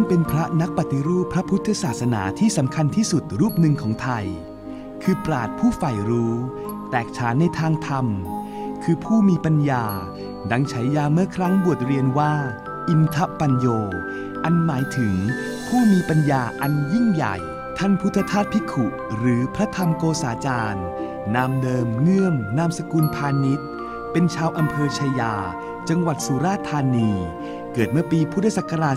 เป็นพระนักปฏิรูปพระพุทธศาสนาที่สำคัญที่สุดรูปหนึ่งของไทยคือปราชญ์ผู้ใฝ่รู้แตกฉานในทางธรรมคือผู้มีปัญญาดังฉายาเมื่อครั้งบวชเรียนว่าอินทปัญโยอันหมายถึงผู้มีปัญญาอันยิ่งใหญ่ท่านพุทธทาสภิกขุหรือพระธรรมโกษาจารย์นามเดิมเงื่อมนามสกุลพาณิชย์เป็นชาวอำเภอชัยยาจังหวัดสุราษฎร์ธานีเกิดเมื่อปีพุทธศักราช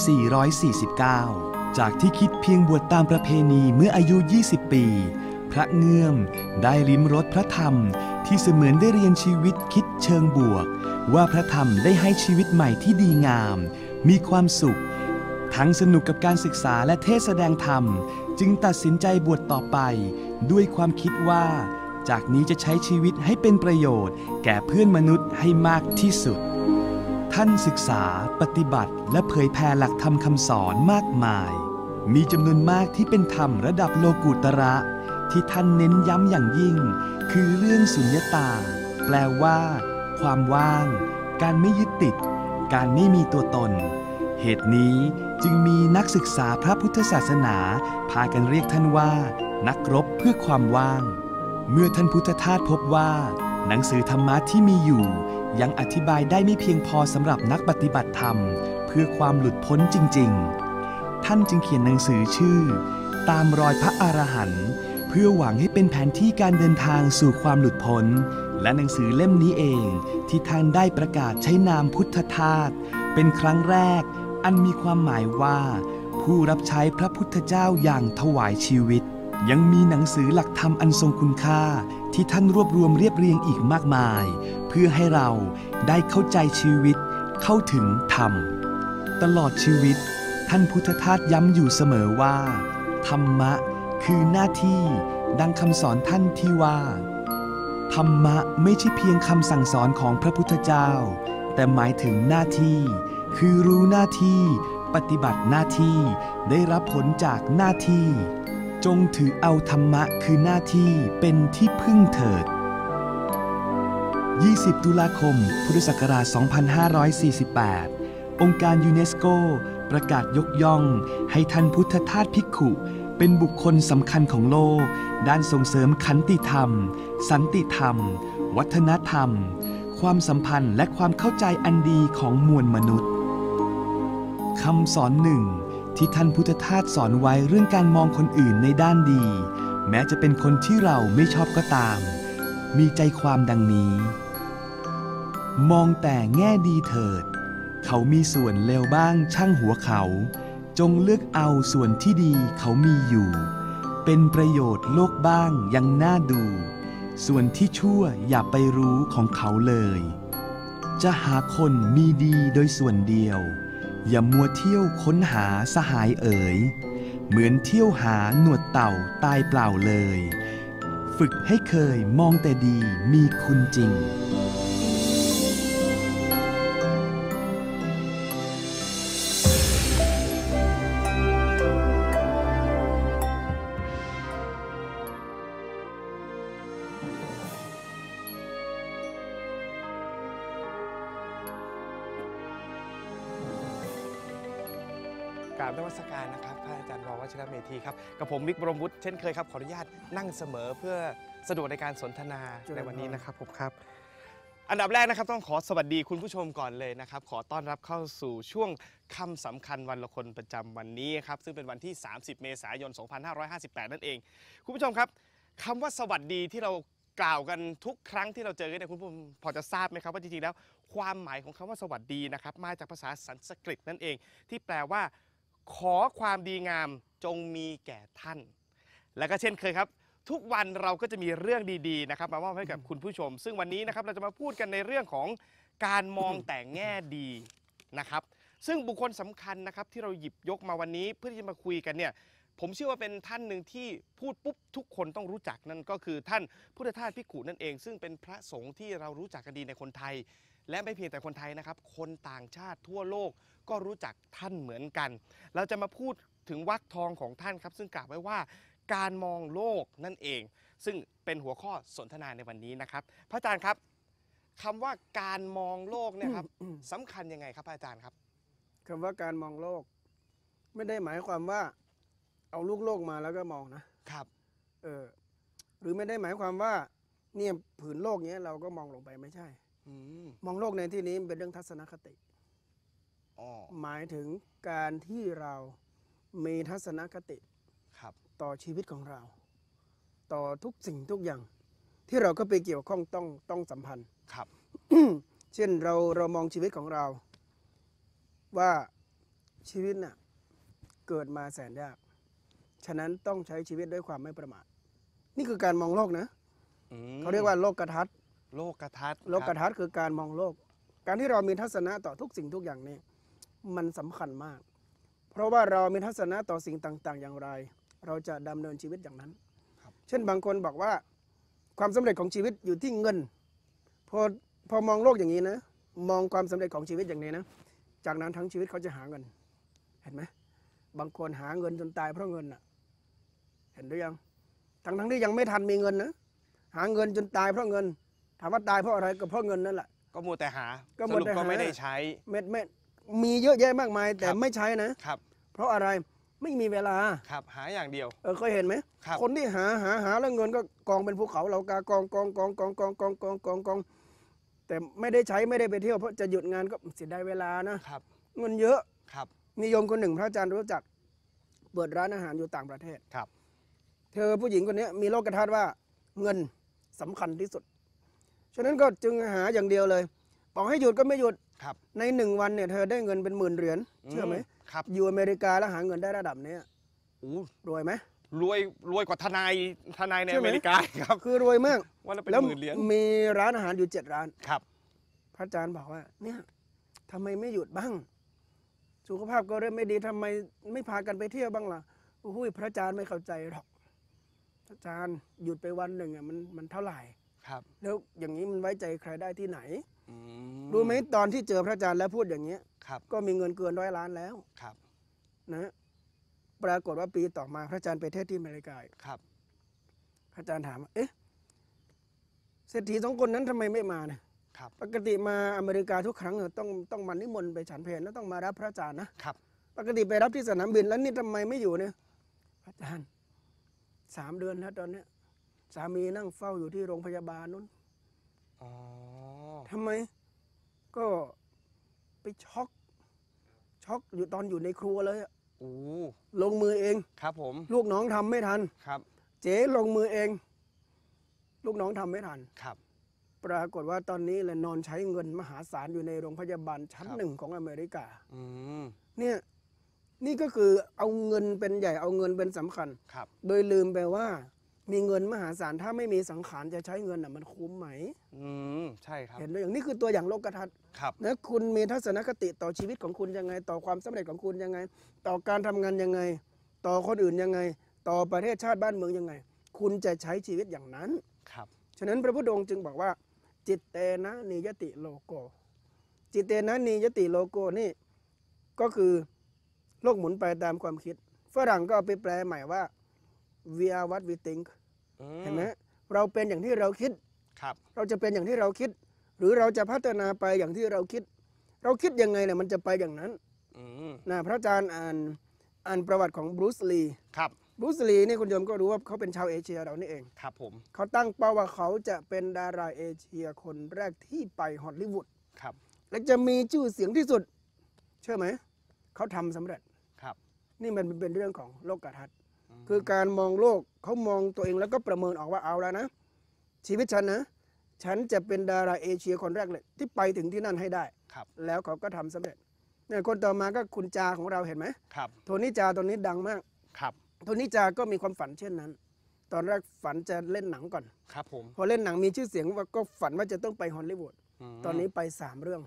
2449 จากที่คิดเพียงบวชตามประเพณีเมื่ออายุ 20 ปีพระเงื่อมได้ลิ้มรสพระธรรมที่เสมือนได้เรียนชีวิตคิดเชิงบวกว่าพระธรรมได้ให้ชีวิตใหม่ที่ดีงามมีความสุขทั้งสนุกกับการศึกษาและเทศแสดงธรรมจึงตัดสินใจบวชต่อไปด้วยความคิดว่าจากนี้จะใช้ชีวิตให้เป็นประโยชน์แก่เพื่อนมนุษย์ให้มากที่สุดท่านศึกษาปฏิบัติและเผยแผ่หลักธรรมคำสอนมากมายมีจำนวนมากที่เป็นธรรมระดับโลกุตระที่ท่านเน้นย้ำอย่างยิ่งคือเรื่องสุญญตาแปลว่าความว่างการไม่ยึดติดการไม่มีตัวตนเหตุนี้จึงมีนักศึกษาพระพุทธศาสนาพากันเรียกท่านว่านักรบเพื่อความว่างเมื่อท่านพุทธทาสพบว่าหนังสือธรรมะที่มีอยู่ยังอธิบายได้ไม่เพียงพอสำหรับนักปฏิบัติธรรมเพื่อความหลุดพ้นจริงๆท่านจึงเขียนหนังสือชื่อตามรอยพระอรหันต์เพื่อหวังให้เป็นแผนที่การเดินทางสู่ความหลุดพ้นและหนังสือเล่มนี้เองที่ท่านได้ประกาศใช้นามพุทธทาสเป็นครั้งแรกอันมีความหมายว่าผู้รับใช้พระพุทธเจ้าอย่างถวายชีวิตยังมีหนังสือหลักธรรมอันทรงคุณค่าที่ท่านรวบรวมเรียบเรียงอีกมากมายเพื่อให้เราได้เข้าใจชีวิตเข้าถึงธรรมตลอดชีวิตท่านพุทธทาสย้ำอยู่เสมอว่าธรรมะคือหน้าที่ดังคำสอนท่านที่ว่าธรรมะไม่ใช่เพียงคำสั่งสอนของพระพุทธเจ้าแต่หมายถึงหน้าที่คือรู้หน้าที่ปฏิบัติหน้าที่ได้รับผลจากหน้าที่จงถือเอาธรรมะคือหน้าที่เป็นที่พึ่งเถิด20 ตุลาคม พุทธศักราช 2548 องค์การยูเนสโกประกาศยกย่องให้ท่านพุทธทาสภิกขุเป็นบุคคลสำคัญของโลกด้านส่งเสริมขันติธรรมสันติธรรมวัฒนธรรมความสัมพันธ์และความเข้าใจอันดีของมวลมนุษย์คำสอนหนึ่งที่ท่านพุทธทาสสอนไว้เรื่องการมองคนอื่นในด้านดีแม้จะเป็นคนที่เราไม่ชอบก็ตามมีใจความดังนี้มองแต่แง่ดีเถิดเขามีส่วนเลวบ้างช่างหัวเขาจงเลือกเอาส่วนที่ดีเขามีอยู่เป็นประโยชน์โลกบ้างยังน่าดูส่วนที่ชั่วอย่าไปรู้ของเขาเลยจะหาคนมีดีโดยส่วนเดียวอย่ามัวเที่ยวค้นหาสหายเอ๋ยเหมือนเที่ยวหาหนวดเต่าตายเปล่าเลยฝึกให้เคยมองแต่ดีมีคุณจริงกราบนมัสการนะครับพระอาจารย์ววชิรเมธีครับกับผมวิกบรมวุฒิเช่นเคยครับขออนุญาตนั่งเสมอเพื่อสะดวกในการสนทนาในวันนี้นะครับผมครับอันดับแรกนะครับต้องขอสวัสดีคุณผู้ชมก่อนเลยนะครับขอต้อนรับเข้าสู่ช่วงคำสำคัญวันละคนประจำวันนี้ครับซึ่งเป็นวันที่30 เมษายน 2558 นั่นเองคุณผู้ชมครับคำว่าสวัสดีที่เรากล่าวกันทุกครั้งที่เราเจอกันเนี่ยคุณผู้ชมพอจะทราบไหมครับว่าจริงๆแล้วความหมายของคำว่าสวัสดีนะครับมาจากภาษาสันสกฤตนั่นเองที่แปลว่าขอความดีงามจงมีแก่ท่านและก็เช่นเคยครับทุกวันเราก็จะมีเรื่องดีๆนะครับมามอบให้กับคุณผู้ชมซึ่งวันนี้นะครับเราจะมาพูดกันในเรื่องของการมองแต่แง่ดีนะครับซึ่งบุคคลสำคัญนะครับที่เราหยิบยกมาวันนี้เพื่อที่จะมาคุยกันเนี่ยผมเชื่อว่าเป็นท่านหนึ่งที่พูดปุ๊บทุกคนต้องรู้จักนั่นก็คือท่านพุทธทาสภิกขุนั่นเองซึ่งเป็นพระสงฆ์ที่เรารู้จักกันดีในคนไทยและไม่เพียงแต่คนไทยนะครับคนต่างชาติทั่วโลกก็รู้จักท่านเหมือนกันเราจะมาพูดถึงวรรคทองของท่านครับซึ่งกล่าวไว้ว่าการมองโลกนั่นเองซึ่งเป็นหัวข้อสนทนาในวันนี้นะครับพระอาจารย์ครับคำว่าการมองโลกเนี่ยครับสำคัญยังไงครับพระอาจารย์ครับคำว่าการมองโลกไม่ได้หมายความว่าเอาลูกโลกมาแล้วก็มองนะครับหรือไม่ได้หมายความว่าเนี่ยผืนโลกเนี้ยเราก็มองลงไปไม่ใช่มองโลกในที่นี้เป็นเรื่องทัศนคติหมายถึงการที่เรามีทัศนคติต่อชีวิตของเรา ต่อทุกสิ่งทุกอย่างที่เราก็ไปเกี่ยวข้องต้องสัมพันธ์ เช่นเรามองชีวิตของเราว่าชีวิตน่ะเกิดมาแสนยากฉะนั้นต้องใช้ชีวิตด้วยความไม่ประมาทนี่คือการมองโลกนะเขาเรียกว่าโลกทัศน์โลกทัศน์คือการมองโลกการที่เรามีทัศนะต่อทุกสิ่งทุกอย่างนี้มันสำคัญมากเพราะว่าเรามีทัศนะต่อสิ่งต่างๆอย่างไรเราจะดำเนินชีวิตอย่างนั้นเช่นบางคนบอกว่าความสำเร็จของชีวิตอยู่ที่เงินพอมองโลกอย่างนี้นะมองความสำเร็จของชีวิตอย่างนี้นะจากนั้นทั้งชีวิตเขาจะหาเงินเห็นไหมบางคนหาเงินจนตายเพราะเงินน่ะเห็นหรือยังทั้งที่ยังไม่ทันมีเงินนะหาเงินจนตายเพราะเงินถามว่าตายเพราะอะไรก็เพราะเงินนั่นแหละก็มัวแต่หาสรุปก็ไม่ได้ใช้เม็ดมีเยอะแยะมากมายแต่ไม่ใช้นะครับเพราะอะไรไม่มีเวลาหาอย่างเดียวเคยเห็นไหมคนที่หาแล้วเงินก็กองเป็นภูเขาเรากากองแต่ไม่ได้ใช้ไม่ได้ไปเที่ยวเพราะจะหยุดงานก็เสียดายเวลานะเงินเยอะนิยมคนหนึ่งพระอาจารย์รู้จักเปิดร้านอาหารอยู่ต่างประเทศเธอผู้หญิงคนนี้มีโลกทัศน์ว่าเงินสำคัญที่สุดฉะนั้นก็จึงหาอย่างเดียวเลยบอกให้หยุดก็ไม่หยุดใน1 วันเนี่ยเธอได้เงินเป็น10,000 เหรียญเชื่อไหมอยู่อเมริกาแล้วหาเงินได้ระดับนี้รวยไหมรวยกว่าทนายในอเมริกาครับคือรวยมากวันละเป็น10,000 เหรียญมีร้านอาหารอยู่7 ร้านพระอาจารย์บอกว่าเนี่ยทำไมไม่หยุดบ้างสุขภาพก็เริ่มไม่ดีทำไมไม่พากันไปเที่ยวบ้างล่ะพระอาจารย์ไม่เข้าใจหรอกพระอาจารย์หยุดไปวันหนึ่งมันเท่าไหร่แล้วอย่างนี้มันไว้ใจใครได้ที่ไหนรู้ไหมตอนที่เจอพระอาจารย์แล้วพูดอย่างนี้ก็มีเงินเกิน100 ล้านแล้วนะปรากฏว่าปีต่อมาพระอาจารย์ไปเทศที่อเมริกาพระอาจารย์ถามว่าเศรษฐี2 คนนั้นทำไมไม่มาเนี่ยปกติมาอเมริกาทุกครั้งต้องมานิมนต์ไปฉันเพลแล้วต้องมารับพระอาจารย์นะปกติไปรับที่สนามบินแล้วนี่ทำไมไม่อยู่เนี่ยพระอาจารย์3 เดือนแล้วตอนนี้สามีนั่งเฝ้าอยู่ที่โรงพยาบาลนู้นทำไมก็ไปช็อกอยู่ตอนอยู่ในครัวเลยลงมือเองผมลูกน้องทำไม่ทันเจ๊ลงมือเองลูกน้องทำไม่ทันปรากฏว่าตอนนี้เลยนอนใช้เงินมหาศาลอยู่ในโรงพยาบาลชั้น1ของอเมริกาเนี่ยนี่ก็คือเอาเงินเป็นใหญ่เอาเงินเป็นสำคัญโดยลืมไปว่ามีเงินมหาศาลถ้าไม่มีสังขารจะใช้เงินมันคุ้มไหมใช่ครับเห็นด้วยอย่างนี้คือตัวอย่างโลกทัศน์นะคุณมีทัศนคติต่อชีวิตของคุณยังไงต่อความสำเร็จของคุณยังไงต่อการทำงานยังไงต่อคนอื่นยังไงต่อประเทศชาติบ้านเมืองยังไงคุณจะใช้ชีวิตอย่างนั้นฉะนั้นพระพุทธองค์จึงบอกว่าจิตเตนะนิยติโลโกจิตเตนะนิยติโลโกนี่ก็คือโลกหมุนไปตามความคิดฝรั่งก็เอาไปแปลใหม่ว่า we are what we think เห็นไหมเราเป็นอย่างที่เราคิดเราจะเป็นอย่างที่เราคิดหรือเราจะพัฒนาไปอย่างที่เราคิดยังไงเนี่ยมันจะไปอย่างนั้นนะพระอาจารย์อ่านประวัติของบรูซลีบรูซลีนี่คุณโยมก็รู้ว่าเขาเป็นชาวเอเชียเรานี่เองเขาตั้งเป้าว่าเขาจะเป็นดาราเอเชียคนแรกที่ไปฮอลลีวูดและจะมีชื่อเสียงที่สุดเชื่อไหมเขาทำสำเร็จนี่มันเป็นเรื่องของโลกทัศน์คือการมองโลกเขามองตัวเองแล้วก็ประเมินออกว่าเอาแล้วนะชีวิตฉันนะฉันจะเป็นดาราเอเชียคนแรกเลยที่ไปถึงที่นั่นให้ได้แล้วเขาก็ทำสำเร็จเนี่ยคนต่อมาก็คุณจาของเราเห็นไหมโทนี่จาตอนนี้ดังมากโทนี่จาก็มีความฝันเช่นนั้นตอนแรกฝันจะเล่นหนังก่อนพอเล่นหนังมีชื่อเสียงว่าก็ฝันว่าจะต้องไปฮอลลีวูดตอนนี้ไป3 เรื่อง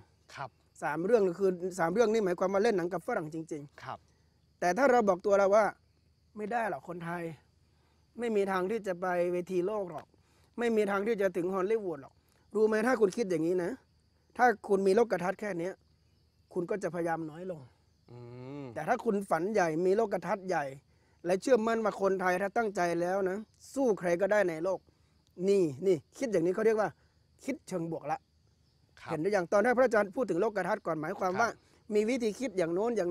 3 เรื่องคือ3 เรื่องนี่หมายความว่าเล่นหนังกับฝรั่งจริงๆแต่ถ้าเราบอกตัวเราว่าไม่ได้หรอกคนไทยไม่มีทางที่จะไปเวทีโลกหรอกไม่มีทางที่จะถึงฮอลลีวูดหรอกรู้ไหมถ้าคุณคิดอย่างนี้นะถ้าคุณมีโลกทัศน์แค่นี้คุณก็จะพยายามน้อยลงแต่ถ้าคุณฝันใหญ่มีโลกทัศน์ใหญ่และเชื่อมั่นว่าคนไทยถ้าตั้งใจแล้วนะสู้ใครก็ได้ในโลกนี่คิดอย่างนี้เขาเรียกว่าคิดเชิงบวกละเห็นหรือยังตอนแรกพระอาจารย์พูดถึงโลกทัศน์ก่อนหมายความว่ามีวิธีคิดอย่างโน้นอย่างนี้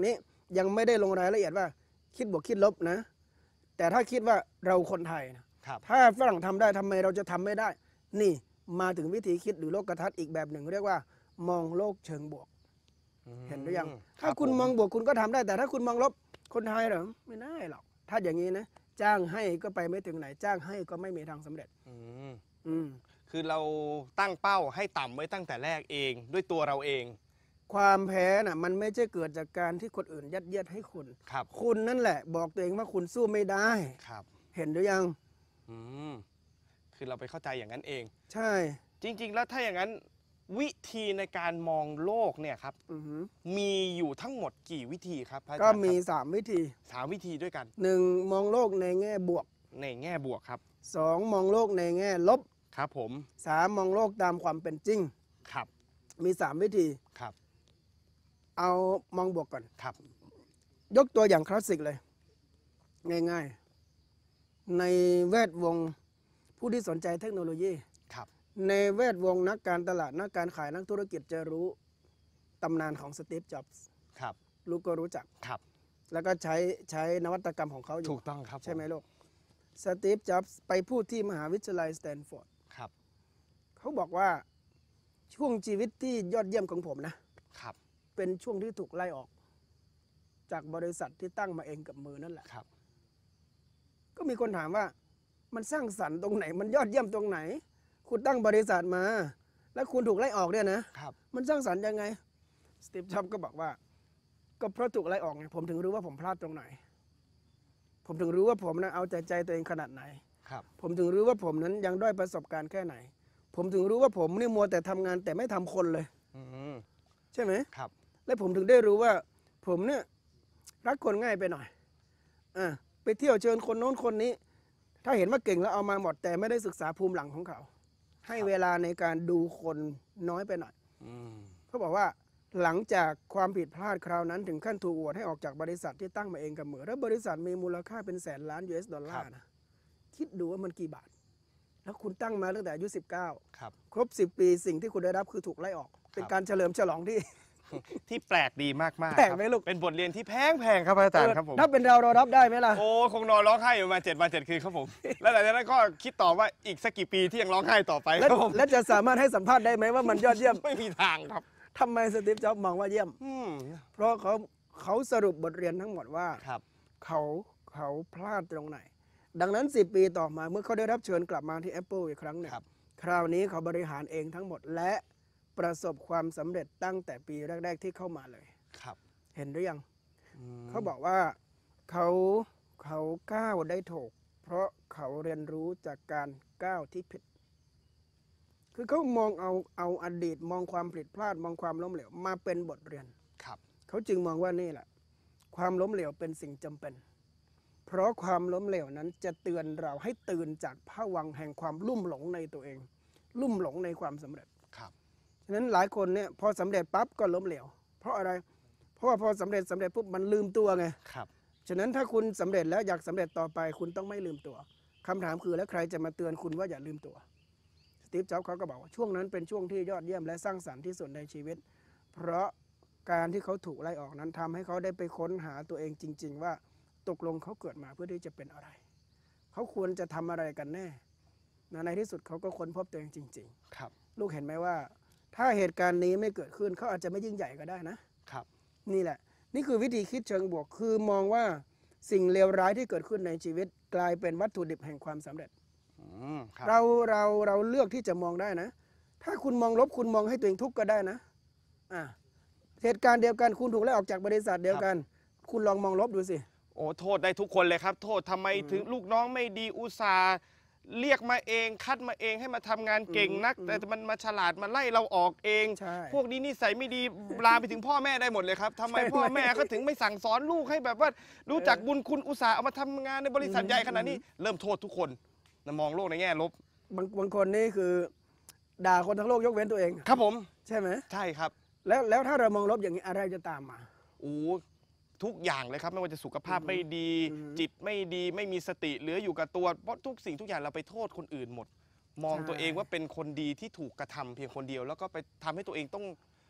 ยังไม่ได้ลงรายละเอียดว่าคิดบวกคิดลบนะ แต่ถ้าคิดว่าเราคนไทยนะครับ ถ้าฝรั่งทำได้ทำไมเราจะทำไม่ได้ นี่มาถึงวิธีคิดหรือโลกทัศน์อีกแบบหนึ่งเรียกว่ามองโลกเชิงบวก เห็นหรือยังถ้าคุณมองบวกคุณก็ทำได้ แต่ถ้าคุณมองลบคนไทยเหรอไม่ได้หรอกถ้าอย่างนี้นะจ้างให้ก็ไปไม่ถึงไหน จ้างให้ก็ไม่มีทางสำเร็จคือเราตั้งเป้าให้ต่ำไว้ตั้งแต่แรกเองด้วยตัวเราเองความแพ้น่ะมันไม่ใช่เกิดจากการที่คนอื่นยัดเยียดให้คุณครับคุณนั่นแหละบอกตัวเองว่าคุณสู้ไม่ได้ครับเห็นหรือยังคือเราไปเข้าใจอย่างนั้นเองใช่จริงๆแล้วถ้าอย่างนั้นวิธีในการมองโลกเนี่ยครับมีอยู่ทั้งหมดกี่วิธีครับพระอาจารย์ก็มี3วิธี 3วิธีด้วยกัน 1มองโลกในแง่บวกในแง่บวกครับ 2มองโลกในแง่ลบครับผม 3มองโลกตามความเป็นจริงครับมี3วิธีครับเอามองบวกก่อนครับยกตัวอย่างคลาสสิกเลยง่ายๆในแวดวงผู้ที่สนใจเทคโนโลยีในแวดวงนักการตลาดนักการขายนักธุรกิจจะรู้ตำนานของสตีฟ จ็อบส์ครับรู้ก็รู้จักครับแล้วก็ใช้นวัตกรรมของเขาอยู่ถูกต้องครับใช่ไหมลูกสตีฟ จ็อบส์ไปพูดที่มหาวิทยาลัยสแตนฟอร์ดครับเขาบอกว่าช่วงชีวิตที่ยอดเยี่ยมของผมนะครับเป็นช่วงที่ถูกไล่ออกจากบริษัทที่ตั้งมาเองกับมือนั่นแหละครับก็มีคนถามว่ามันสร้างสรรค์ตรงไหนมันยอดเยี่ยมตรงไหนคุณตั้งบริษัทมาแล้วคุณถูกไล่ออกเนี่ยนะครับมันสร้างสรรค์ยังไงสตีฟ จ็อบส์ก็บอกว่าก็เพราะถูกไล่ออกไงผมถึงรู้ว่าผมพลาดตรงไหนผมถึงรู้ว่าผมนะเอาใจตัวเองขนาดไหนครับผมถึงรู้ว่าผมนั้นยังด้อยประสบการณ์แค่ไหนผมถึงรู้ว่าผมนี่มัวแต่ทำงานแต่ไม่ทำคนเลยใช่ไหมครับและผมถึงได้รู้ว่าผมเนี่ยรักคนง่ายไปหน่อยไปเที่ยวเชิญคนโน้นคนนี้ถ้าเห็นว่าเก่งแล้วเอามาหมดแต่ไม่ได้ศึกษาภูมิหลังของเขาให้เวลาในการดูคนน้อยไปหน่อยเขาบอกว่าหลังจากความผิดพลาดคราวนั้นถึงขั้นถูกโหวตให้ออกจากบริษัทที่ตั้งมาเองกับมือแล้วบริษัทมีมูลค่าเป็นแสนล้าน US ดอลลาร์นะคิดดูว่ามันกี่บาทแล้วคุณตั้งมาตั้งแต่อายุ19ครบ10 ปีสิ่งที่คุณได้รับคือถูกไล่ออกเป็นการเฉลิมฉลองที่แปลกดีมากๆแปลกไหมลูกเป็นบทเรียนที่แพงครับอาจารย์ครับผมถ้าเป็นเรารับได้ไหมล่ะโอ้คงนอนร้องไห้อยู่มา7 วัน 7 คืนครับผมแล้วหลังจากนั้นก็คิดต่อว่าอีกสักกี่ปีที่ยังร้องไห้ต่อไปครับผมและจะสามารถให้สัมภาษณ์ได้ไหมว่ามันยอดเยี่ยมไม่มีทางครับทำไมสตีฟ จ็อบส์มองว่าเยี่ยมเพราะเขาสรุปบทเรียนทั้งหมดว่าเขาพลาดตรงไหนดังนั้น10 ปีต่อมาเมื่อเขาได้รับเชิญกลับมาที่ Apple อีกครั้งหนึ่งคราวนี้เขาบริหารเองทั้งหมดและประสบความสำเร็จตั้งแต่ปีแรกๆที่เข้ามาเลยครับเห็นหรือยังเขาบอกว่าเขาก้าวได้ถูกเพราะเขาเรียนรู้จากการก้าวที่ผิดคือเขามองเอาอดีตมองความผิดพลาดมองความล้มเหลวมาเป็นบทเรียนเขาจึงมองว่านี่แหละความล้มเหลวเป็นสิ่งจำเป็นเพราะความล้มเหลวนั้นจะเตือนเราให้ตื่นจากภวังค์แห่งความลุ่มหลงในตัวเองลุ่มหลงในความสำเร็จฉะนั้นหลายคนเนี่ยพอสำเร็จปั๊บก็ล้มเหลวเพราะอะไรเพราะว่าพอสำเร็จปุ๊บมันลืมตัวไงฉะนั้นถ้าคุณสำเร็จแล้วอยากสำเร็จต่อไปคุณต้องไม่ลืมตัวคำถามคือแล้วใครจะมาเตือนคุณว่าอย่าลืมตัวสตีฟ จ็อบส์เขาก็บอกว่าช่วงนั้นเป็นช่วงที่ยอดเยี่ยมและสร้างสรรค์ที่สุดในชีวิตเพราะการที่เขาถูกไล่ออกนั้นทำให้เขาได้ไปค้นหาตัวเองจริงๆว่าตกลงเขาเกิดมาเพื่อที่จะเป็นอะไรเขาควรจะทำอะไรกันแน่ในที่สุดเขาก็ค้นพบตัวเองจริงๆครับลูกเห็นไหมว่าถ้าเหตุการณ์นี้ไม่เกิดขึ้นเขาอาจจะไม่ยิ่งใหญ่ก็ได้นะครับนี่แหละนี่คือวิธีคิดเชิงบวกคือมองว่าสิ่งเลวร้ายที่เกิดขึ้นในชีวิตกลายเป็นวัตถุดิบแห่งความสำเร็จเราเลือกที่จะมองได้นะถ้าคุณมองลบคุณมองให้ตัวเองทุกข์ก็ได้นะเหตุการณ์เดียวกันคุณถูกไล่ออกจากบริษัทเดียวกันคุณลองมองลบดูสิโอ้โทษได้ทุกคนเลยครับโทษทำไมถึงลูกน้องไม่ดีอุตส่าห์เรียกมาเองคัดมาเองให้มาทำงานเก่งนักแต่มันมาฉลาดมาไล่เราออกเองพวกนี้นิสัยไม่ดีลามไปถึงพ่อแม่ได้หมดเลยครับทำไมพ่อแม่ก็ถึงไม่สั่งสอนลูกให้แบบว่ารู้จักบุญคุณอุตส่าห์เอามาทำงานในบริษัทใหญ่ขนาดนี้เริ่มโทษทุกคนมองโลกในแง่ลบางคนนี่คือด่าคนทั้งโลกยกเว้นตัวเองครับผมใช่ไหมใช่ครับแล้วถ้าเรามองลบอย่างนี้อะไรจะตามมาโอ้ทุกอย่างเลยครับไม่ว่าจะสุขภาพไม่ดีจิตไม่ดีไม่มีสติเหลืออยู่กับตัวเพราะทุกสิ่งทุกอย่างเราไปโทษคนอื่นหมดมองตัวเองว่าเป็นคนดีที่ถูกกระทำเพียงคนเดียวแล้วก็ไปทำให้ตัวเองต้อง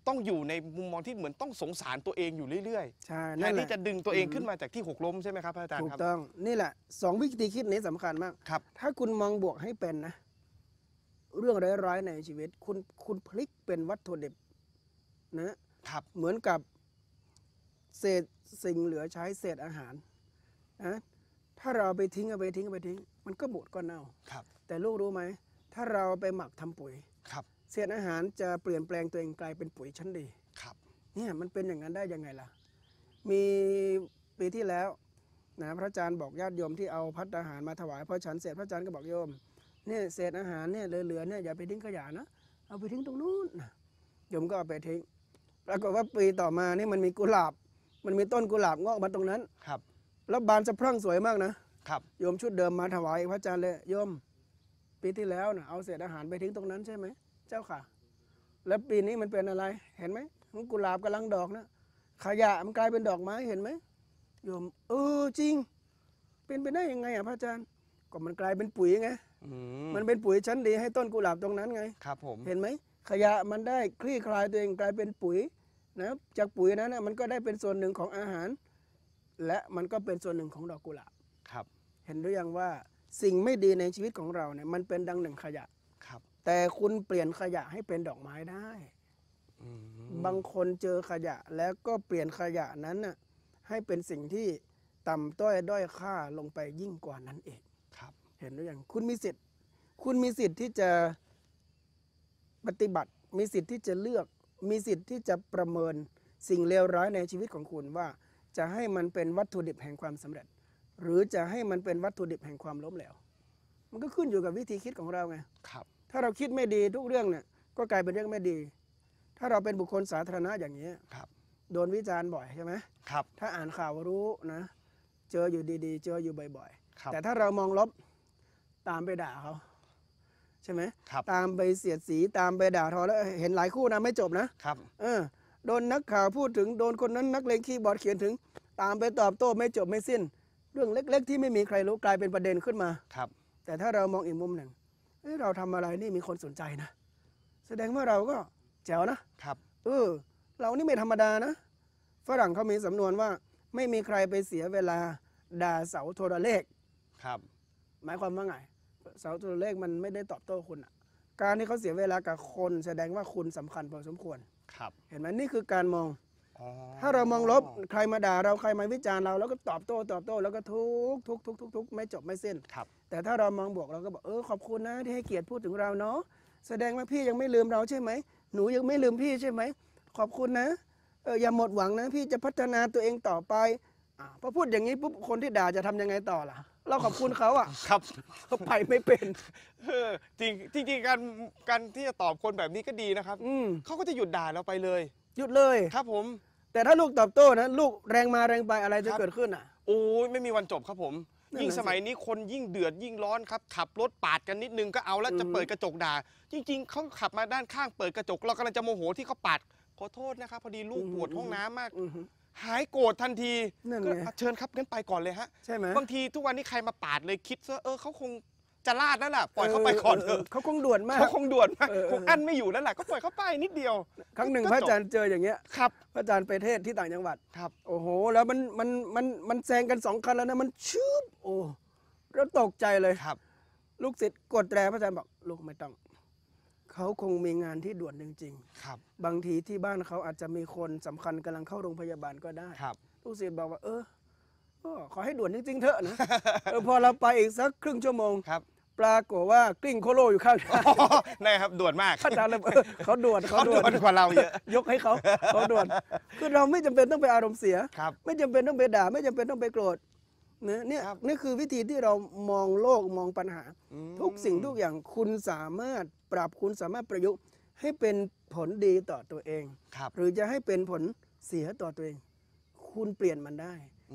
ต้องอยู่ในมุมมองที่เหมือนต้องสงสารตัวเองอยู่เรื่อยใช่ๆแทนั่นนแหที่ละจะดึงตัวเองขึ้นมาจากที่หกล้มใช่ไหมครับพระอาจารย์ถูกครับต้องนี่แหละ2 วิธีคิดนี้สำคัญมากครับถ้าคุณมองบวกให้เป็นนะ เรื่องร้ายๆในชีวิตคุณพลิกเป็นวัตถุดิบนะครับ เหมือนกับเศษสิ่งเหลือใช้เศษอาหารนะถ้าเราไปทิ้งเอาไปทิ้งมันก็บูดก็เน่าครับแต่ลูกรู้ไหมถ้าเราไปหมักทำปุ๋ยครับเศษอาหารจะเปลี่ยนแปลงตัวเองกลายเป็นปุ๋ยชั้นดีครับเนี่ยมันเป็นอย่างนั้นได้ยังไงล่ะ มีปีที่แล้วนะพระอาจารย์บอกญาติโยมที่เอาภัตตาหารมาถวายพอฉันเสร็จพระอาจารย์ก็บอกโยมเนี่ยเศษอาหารเนี่ยเหลือๆเนี่ยอย่าไปทิ้งขยะนะเอาไปทิ้งตรงนู้นนะโยมก็เอาไปทิ้งปรากฏว่าปีต่อมานี่มันมีกุหลาบมันมีต้นกุหลาบงอกมาตรงนั้นครับแล้วบานสะพรั่งสวยมากนะครับ โยมชุดเดิมมาถวายพระอาจารย์เลยโยมปีที่แล้วนะเอาเศษอาหารไปทิ้งตรงนั้นใช่ไหมเจ้าค่ะ แล้วปีนี้มันเป็นอะไรเห็นไหมกุหลาบกำลังดอกนะขยะมันกลายเป็นดอกไม้เห็นไหมโยมจริงเป็นไปได้ยังไงอ่ะพระอาจารย์ก็มันกลายเป็นปุ๋ยไงมันเป็นปุ๋ยชั้นดีให้ต้นกุหลาบตรงนั้นไงครับผมเห็นไหมขยะมันได้คลี่คลายตัวเองกลายเป็นปุ๋ยนะจากปุ๋ยนั้นนะมันก็ได้เป็นส่วนหนึ่งของอาหาร และมันก็เป็นส่วนหนึ่งของดอกกุหลาบครับเห็นหรือยังว่าสิ่งไม่ดีในชีวิตของเราเนี่ยมันเป็นดังหนึ่งขยะครับแต่คุณเปลี่ยนขยะให้เป็นดอกไม้ได้ บางคนเจอขยะแล้วก็เปลี่ยนขยะนั้นน่ะให้เป็นสิ่งที่ต่ำต้อยด้อยค่าลงไปยิ่งกว่านั้นเองครับเห็นหรือยังคุณมีสิทธิ์ที่จะปฏิบัติ มีสิทธิ์ที่จะเลือก มีสิทธิ์ที่จะประเมินสิ่งเลวร้ายในชีวิตของคุณว่าจะให้มันเป็นวัตถุดิบแห่งความสำเร็จ หรือจะให้มันเป็นวัตถุดิบแห่งความล้มเหลวมันก็ขึ้นอยู่กับวิธีคิดของเราไงครับถ้าเราคิดไม่ดีทุกเรื่องเนี่ยก็กลายเป็นเรื่องไม่ดี ถ้าเราเป็นบุคคลสาธารณะอย่างนี้ครับโดนวิจารณ์บ่อยใช่ไหมครับถ้าอ่านข่าวรู้นะเจออยู่ดีๆ เจออยู่บ่อยครับๆแต่ถ้าเรามองลบตามไปด่าเขาใช่ไหมครับตามไปเสียดสีตามไปด่าทอแล้วเห็นหลายคู่นะไม่จบนะครับ โดนนักข่าวพูดถึงโดนคนนั้นนักเลงคีย์บอร์ดเขียนถึง ตามไปตอบโต้ไม่จบไม่สิ้น เรื่องเล็กๆที่ไม่มีใครรู้กลายเป็นประเด็นขึ้นมาครับแต่ถ้าเรามองอีกมุมหนึ่งเราทำอะไรนี่มีคนสนใจนะแสดงว่าเราก็แจ๋วนะครับเรานี่ไม่ธรรมดานะฝรั่งเขามีสำนวนว่าไม่มีใครไปเสียเวลาด่าเสาโทรเลขครับหมายความว่าไงเสาโทรเลขมันไม่ได้ตอบโต้คุณอะการที่เขาเสียเวลากับคนแสดงว่าคุณสำคัญพอสมควรครับเห็นไหมนี่คือการมองอ๋อถ้าเรามองลบใครมาด่าเราใครมาวิจารณ์เราแล้วก็ตอบโต้แล้วก็ทุกไม่จบไม่สิ้นครับแต่ถ้าเรามองบวกเราก็บอกขอบคุณนะที่ให้เกียรติพูดถึงเราเนาะแสดงว่าพี่ยังไม่ลืมเราใช่ไหมหนูยังไม่ลืมพี่ใช่ไหมขอบคุณนะอย่าหมดหวังนะพี่จะพัฒนาตัวเองต่อไปพอพูดอย่างนี้ปุ๊บคนที่ด่าจะทำยังไงต่อล่ะเราขอบคุณเขาครับเขาไปไม่เป็นจริงการที่จะตอบคนแบบนี้ก็ดีนะครับเขาก็จะหยุดด่าเราไปเลยหยุดเลยครับผมแต่ถ้าลูกตอบโต้นะลูกแรงมาแรงไปอะไรจะเกิดขึ้นโอ้ยไม่มีวันจบครับผมนั่นน่ะยิ่งสมัยนี้คนยิ่งเดือดยิ่งร้อนครับขับรถปาดกันนิดนึงก็เอาแล้วจะเปิดกระจกด่าจริงๆเขาขับมาด้านข้างเปิดกระจกเรากำลังจะโมโหที่เขาปาดขอโทษนะครับพอดีลูกปวดห้องน้ำมากหายโกรธทันทีนั่นก็ไงเชิญครับงั้นไปก่อนเลยฮะใช่ไหมบางทีทุกวันนี้ใครมาปาดเลยคิดซะเขาคงจะลาดนั่นแหละปล่อยเขาไปก่อนเถอะเขาคงด่วนมากเขาคงด่วนมากเออคงอั้นไม่อยู่นั่นแหละก็ปล่อยเขาไปนิดเดียวครั้งหนึ่งก็พระจบอาจารย์เจออย่างเงี้ยครับพระอาจารย์ไปเทศน์ที่ต่างจังหวัดครับโอ้โหแล้วมันแซงกัน2 คันแล้วนะมันชืบโอ้แล้วตกใจเลยครับลูกศิษย์กดแตรพระอาจารย์บอกลูกไม่ต้องเขาคงมีงานที่ด่วนจริงครับๆบางทีที่บ้านเขาอาจจะมีคนสำคัญกำลังเข้าโรงพยาบาลก็ได้ครับลูกศิษย์บอกว่าขอให้ด่วนจริงๆเถอะนะ พอเราไปอีกสักครึ่งชั่วโมงครับปรากฏว่ากลิ้งโคโลอยู่ข้างทางนะครับด่วนมากพระอาจารย์เลยเขาด่วนเขาด่วนกว่าเราเยอะยกให้เขาด่วนคือเราไม่จำเป็นต้องไปอารมณ์เสียครับไม่จำเป็นต้องไปด่าไม่จำเป็นต้องไปโกรธเนี่ยครับนี่คือวิธีที่เรามองโลกมองปัญหาอืมทุกสิ่งทุกอย่างคุณสามารถปรับคุณสามารถประยุกต์ให้เป็นผลดีต่อตัวเองครับหรือจะให้เป็นผลเสียต่อตัวเอง คุณเปลี่ยนมันได้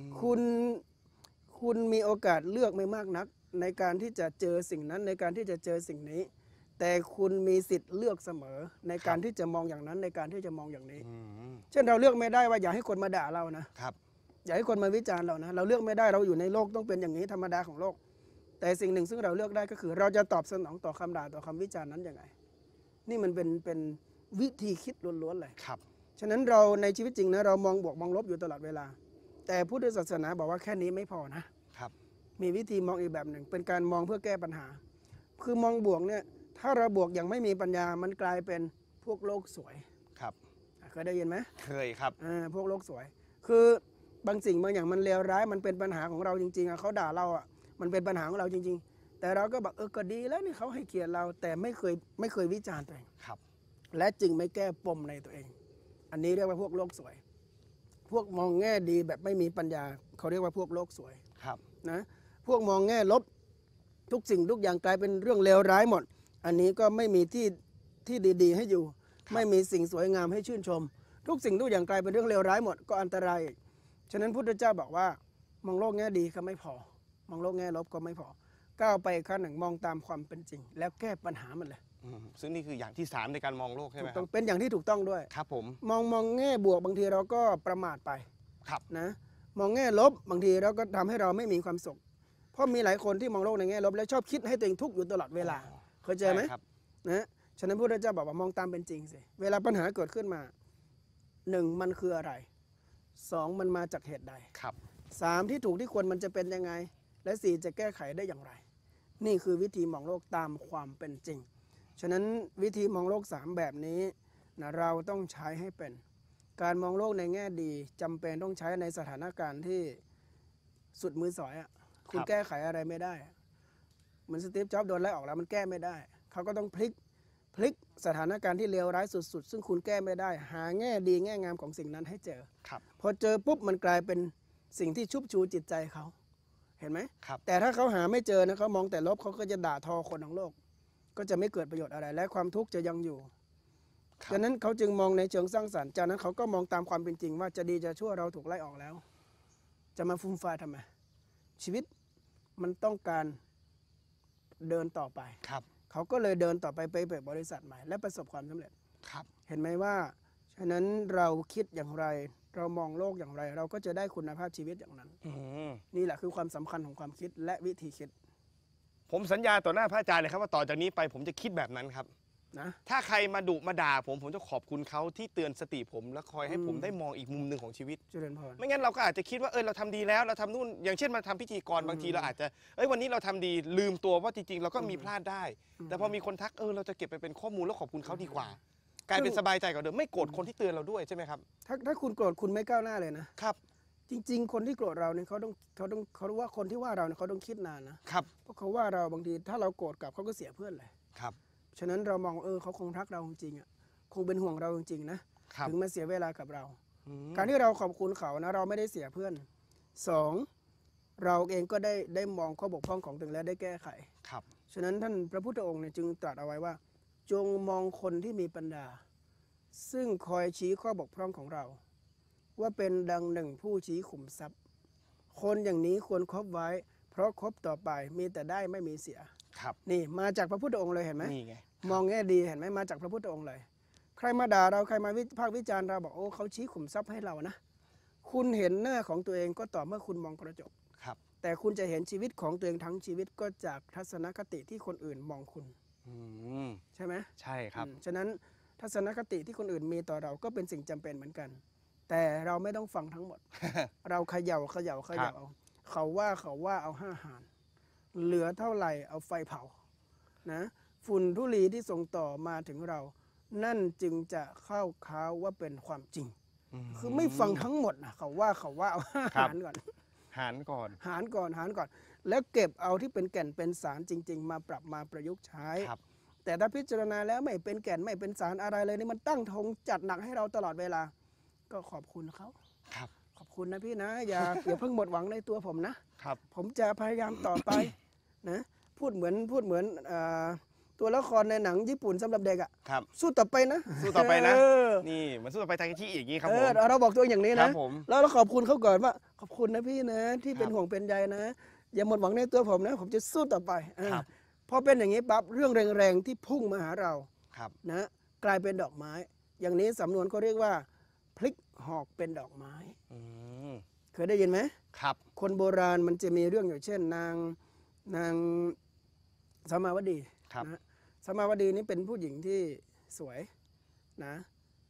คุณมีโอกาสเลือกไม่มากนัก ในการที่จะเจอสิ่งนั้นในการที่จะเจอสิ่งนี้ แต่คุณมีสิทธิ์เลือกเสมอในการที่จะมองอย่างนั้นในการที่จะมองอย่างนี้อืมเช่นเราเลือกไม่ได้ว่าอย่าให้คนมาด่าเรานะครับ อย่าให้คนมาวิจารณ์เรานะเราเลือกไม่ได้เราอยู่ในโลกต้องเป็นอย่างนี้ธรรมดาของโลก แต่สิ่งหนึ่งซึ่งเราเลือกได้ก็คือ เราจะตอบสนองต่อคำด่าต่อคำวิจารณ์นั้นยังไง นี่มันเป็นวิธีคิดล้วนๆเลยครับฉะนั้นเราในชีวิตจริงนะเรามองบวกมองลบอยู่ตลอดเวลาแต่พุทธศาสนาบอกว่าแค่นี้ไม่พอนะครับมีวิธีมองอีกแบบหนึ่งเป็นการมองเพื่อแก้ปัญหาคือมองบวกเนี่ยถ้าเราบวกอย่างไม่มีปัญญามันกลายเป็นพวกโลกสวยครับเคยได้ยินไหมเคยครับพวกโลกสวยคือบางสิ่งบางอย่างมันเลวร้ายมันเป็นปัญหาของเราจริงๆเขาด่าเรามันเป็นปัญหาของเราจริงๆแต่เราก็บอกก็ดีแล้วนี่เขาให้เกียรติเราแต่ไม่เคยวิจารณ์ตัวเองครับและจึงไม่แก้ปมในตัวเองอันนี้เรียกว่าพวกโลกสวยพวกมองแง่ดีแบบไม่มีปัญญาเขาเรียกว่าพวกโลกสวยครับนะพวกมองแง่ลบทุกสิ่งทุกอย่างกลายเป็นเรื่องเลวร้ายหมดอันนี้ก็ไม่มีที่ดีๆให้อยู่ไม่มีสิ่งสวยงามให้ชื่นชมทุกสิ่งทุกอย่างกลายเป็นเรื่องเลวร้ายหมดก็อันตรายฉะนั้นพุทธเจ้าบอกว่ามองโลกแง่ดีก็ไม่พอมองโลกแง่ลบก็ไม่พอก้าวไปขั้นหนึ่งมองตามความเป็นจริงแล้วแก้ปัญหามันเลยซึ่งนี่คืออย่างที่3ในการมองโลกใช่ไหมครับต้องเป็นอย่างที่ถูกต้องด้วยครับผมมองแง่บวกบางทีเราก็ประมาทไปครับนะมองแง่ลบบางทีเราก็ทำให้เราไม่มีความสุขเพราะมีหลายคนที่มองโลกในแง่ลบแล้วชอบคิดให้ตัวเองทุกข์อยู่ตลอดเวลาเคยเจอไหมนะฉะนั้นพระพุทธเจ้าบอกว่ามองตามเป็นจริงสิเวลาปัญหาเกิดขึ้นมา1มันคืออะไร2มันมาจากเหตุใดครับ 3ที่ถูกที่ควรมันจะเป็นยังไงและ4จะแก้ไขได้อย่างไรนี่คือวิธีมองโลกตามความเป็นจริงฉะนั้นวิธีมองโลก3แบบนี้นะเราต้องใช้ให้เป็นการมองโลกในแง่ดีจำเป็นต้องใช้ในสถานการณ์ที่สุดมือสอยคุณแก้ไขอะไรไม่ได้เหมือนสตีฟจ็อบส์โดนไล่ออกแล้วมันแก้ไม่ได้เขาก็ต้องพลิกสถานการณ์ที่เลวร้ายสุดๆซึ่งคุณแก้ไม่ได้หาแง่ดีแง่งามของสิ่งนั้นให้เจอพอเจอปุ๊บมันกลายเป็นสิ่งที่ชุบชูจิตใจเขาเห็นไหมแต่ถ้าเขาหาไม่เจอนะเขามองแต่ลบเขาก็จะด่าทอคนทั้งโลกก็จะไม่เกิดประโยชน์อะไรและความทุกข์จะยังอยู่ดังนั้นเขาจึงมองในเชิงสร้างสรรค์จากนั้นเขาก็มองตามความเป็นจริงว่าจะดีจะชั่วเราถูกไล่ออกแล้วจะมาฟุ่มเฟือยทำไมชีวิตมันต้องการเดินต่อไปเขาก็เลยเดินต่อไปเปิดบริษัทใหม่และประสบความสำเร็จเห็นไหมว่าฉะนั้นเราคิดอย่างไรเรามองโลกอย่างไรเราก็จะได้คุณภาพชีวิตอย่างนั้นนี่แหละคือความสำคัญของความคิดและวิธีคิดผมสัญญาต่อหน้าพระอาจารย์เลยครับว่าต่อจากนี้ไปผมจะคิดแบบนั้นครับนะถ้าใครมาดุมาด่าผมจะขอบคุณเขาที่เตือนสติผมและคอยให้ผมได้มองอีกมุมหนึ่งของชีวิตเจริญพรไม่งั้นเราก็อาจจะคิดว่าเราทำดีแล้วเราทำนู่นอย่างเช่นมาทำพิธีกรบางทีเราอาจจะวันนี้เราทำดีลืมตัวว่าจริงๆเราก็มีพลาดได้แต่พอมีคนทักเราจะเก็บไปเป็นข้อมูลแล้วขอบคุณเขาดีกว่ากลายเป็นสบายใจกว่าเดิมไม่โกรธคนที่เตือนเราด้วยใช่ไหมครับถ้าคุณโกรธคุณไม่ก้าวหน้าเลยนะครับจริงๆคนที่โกรธเราเนี่ยเขาว่าคนที่ว่าเราเนี่ยเขาต้องคิดนานนะครับเพราะเขาว่าเราบางทีถ้าเราโกรธกลับเขาก็เสียเพื่อนเลยครับฉะนั้นเรามองเขาคงรักเราจริงคงเป็นห่วงเราจริงๆนะถึงมาเสียเวลากับเราการที่เราขอบคุณเขานะเราไม่ได้เสียเพื่อน2เราเองก็ได้มองข้อบกพร่องของตัวเองและได้แก้ไขครับฉะนั้นท่านพระพุทธองค์เนี่ยจึงตรัสเอาไว้ว่าจงมองคนที่มีปัญญาซึ่งคอยชี้ข้อบกพร่องของเราว่าเป็นดังหนึ่งผู้ชี้ขุมทรัพย์คนอย่างนี้ควรคบไว้เพราะคบต่อไปมีแต่ได้ไม่มีเสียนี่มาจากพระพุทธองค์เลยเห็นไหมมองแง่ดีเห็นไหมมาจากพระพุทธองค์เลยใครมาด่าเราใครมาวิพากษ์วิจารณ์เราบอกเขาชี้ขุมทรัพย์ให้เรานะคุณเห็นหน้าของตัวเองก็ต่อเมื่อคุณมองกระจกแต่คุณจะเห็นชีวิตของตัวเองทั้งชีวิตก็จากทัศนคติที่คนอื่นมองคุณใช่ไหมใช่ครับฉะนั้นทัศนคติที่คนอื่นมีต่อเราก็เป็นสิ่งจำเป็นเหมือนกันแต่เราไม่ต้องฟังทั้งหมด เราเขย่าเขาว่าเอา5 หารเหลือเท่าไหร่เอาไฟเผานะฝุ่นธุลีที่ส่งต่อมาถึงเรานั่นจึงจะเข้าข่าวว่าเป็นความจริงคือไม่ฟังทั้งหมดนะเขาว่าเอา5 หารก่อนหารก่อนแล้วเก็บเอาที่เป็นแก่นเป็นสารจริงๆมาปรับมาประยุกต์ใช้แต่ถ้าพิจารณาแล้วไม่เป็นแก่นไม่เป็นสารอะไรเลยนี่มันตั้งธงจัดหนักให้เราตลอดเวลาก็ขอบคุณเขาขอบคุณนะพี่นะอย่าเพิ่งหมดหวังในตัวผมนะผมจะพยายามต่อไปนะพูดเหมือนตัวละครในหนังญี่ปุ่นสำหรับเด็กสู้ต่อไปนะนี่มันสู้ต่อไปทางที่อย่างนี้ครับผมเราบอกตัวอย่างนี้นะแล้วเราขอบคุณเขาก่อนว่าขอบคุณนะพี่นะที่เป็นห่วงเป็นใยนะอย่าหมดหวังในตัวผมนะผมจะสู้ต่อไปพอเป็นอย่างนี้ปั๊บเรื่องแรงๆที่พุ่งมาหาเรานะกลายเป็นดอกไม้อย่างนี้สำนวนเขาเรียกว่าพลิกหอกเป็นดอกไม้เคยได้ยินไหมครับคนโบราณมันจะมีเรื่องอย่างเช่นนางสมาวดีนะสมาวดีนี่เป็นผู้หญิงที่สวยนะ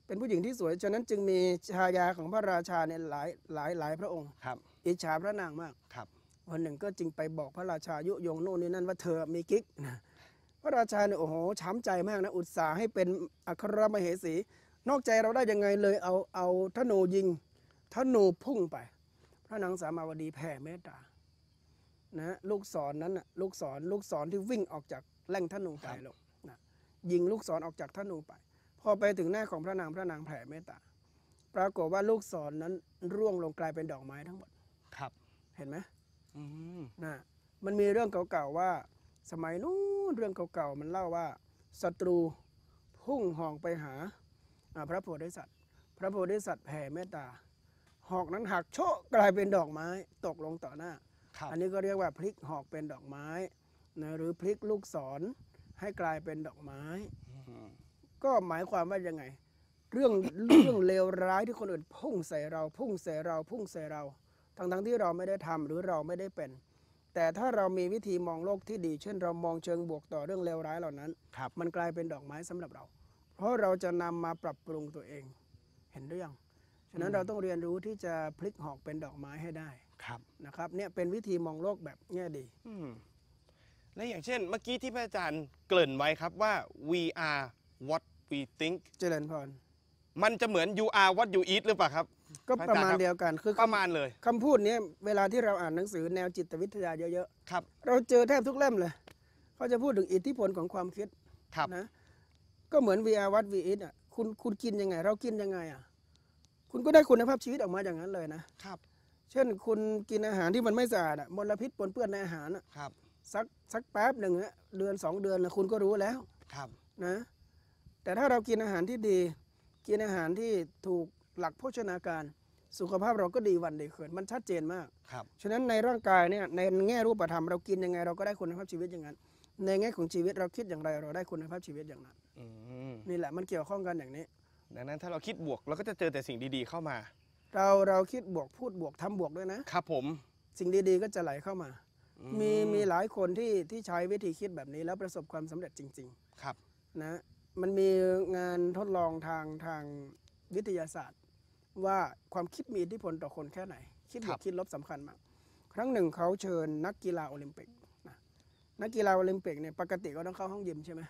เป็นผู้หญิงที่สวยฉะนั้นจึงมีฉายาของพระราชาเนี่ยหลายพระองค์ครับอิจฉาพระนางมากครับวันหนึ่งก็จึงไปบอกพระราชายุยงโน่นนี่นั่นว่าเธอมีกิ๊กนะพระราชาเนี่ยโอ้โหช้ำใจมากนะอุตส่าห์ให้เป็นอัครมเหสี นอกใจเราได้ยังไงเลยเอาธนูยิงธนูพุ่งไป พระนางสามาวดีแผ่เมตตานะลูกศรนั้นนะลูกศรที่วิ่งออกจากแหล่งธนูไปลูกนะยิงลูกศรออกจากธนูไป พอไปถึงหน้าของพระนางแผ่เมตตาปรากฏว่าลูกศรนั้นร่วงลงกลายเป็นดอกไม้ทั้งหมดครับเห็นไหมอืมนะมันมีเรื่องเก่าๆว่าสมัยนู้นเรื่องเก่าๆมันเล่าว่าศัตรูพุ่งหอกไปหาพระโพธิสัตว์ พระโพธิสัตว์แผ่เมตตาหอกนั้นหักโชะกลายเป็นดอกไม้ตกลงต่อหน้าครับอันนี้ก็เรียกว่าพลิกหอกเป็นดอกไม้นะหรือพลิกลูกศรให้กลายเป็นดอกไม้อืมก็หมายความว่ายังไง เรื่อง เลวร้ายที่คนอื่นพุ่งใส่เราพุ่งใส่เราพุ่งใส่เราทั้งที่เราไม่ได้ทำหรือเราไม่ได้เป็น แต่ถ้าเรามีวิธีมองโลกที่ดี เช่นเรามองเชิงบวกต่อเรื่องเลวร้ายเหล่านั้นครับมันกลายเป็นดอกไม้สำหรับเรา เพราะเราจะนำมาปรับปรุงตัวเอง เห็นหรือยังฉะนั้นเราต้องเรียนรู้ที่จะพลิกหอกเป็นดอกไม้ให้ได้ครับนะครับเนี่ยเป็นวิธีมองโลกแบบแง่ดีอืมและอย่างเช่น เมื่อกี้ที่พระอาจารย์เกริ่นไว้ครับว่า we are what we think เจริญพรมันจะเหมือน you are what you eat หรือเปล่าครับก็ประมาณเดียวกันคือประมาณเลยคำพูดนี้เวลาที่เราอ่านหนังสือแนวจิตวิทยาเยอะครับๆเราเจอแทบทุกเล่มเลยเขาจะพูดถึงอิทธิพลของความคิดครับนะก็เหมือน VR what we eat อ่ะคุณกินยังไง เรากินยังไงอ่ะคุณก็ได้คุณภาพชีวิตออกมาอย่างนั้นเลยนะครับ เช่นคุณกินอาหารที่มันไม่สะอาดอ่ะมลพิษปนเปื้อนในอาหารอ่ะครับสักแป๊บหนึ่งอะเดือน2 เดือนแล้วคุณก็รู้แล้วครับนะแต่ถ้าเรากินอาหารที่ดี กินอาหารที่ถูกหลักโภชนาการ สุขภาพเราก็ดีวันดีคืนมันชัดเจนมากครับฉะนั้นในร่างกายเนี่ยในแง่รูปธรรมเรากินยังไงเราก็ได้คุณภาพชีวิตอย่างนั้น ในแง่ของชีวิตเราคิดอย่างไรเราได้คุณภาพชีวิตอย่างนั้นอืมนี่แหละมันเกี่ยวข้องกันอย่างนี้ดังนั้นถ้าเราคิดบวกเราก็จะเจอแต่สิ่งดีๆเข้ามาเราคิดบวกพูดบวกทำบวกด้วยนะครับผมสิ่งดีๆก็จะไหลเข้ามา มีหลายคนที่ใช้วิธีคิดแบบนี้แล้วประสบความสำเร็จจริงครับๆนะมันมีงานทดลองทางวิทยาศาสตร์ ว่าความคิดมีอิทธิพลต่อคนแค่ไหน คิดบวกคิดลบสำคัญมาก ครั้งหนึ่งเขาเชิญนักกีฬาโอลิมปิกนะนักกีฬาโอลิมปิกเนี่ยปกติก็ต้องเข้าห้องยิมใช่ไหม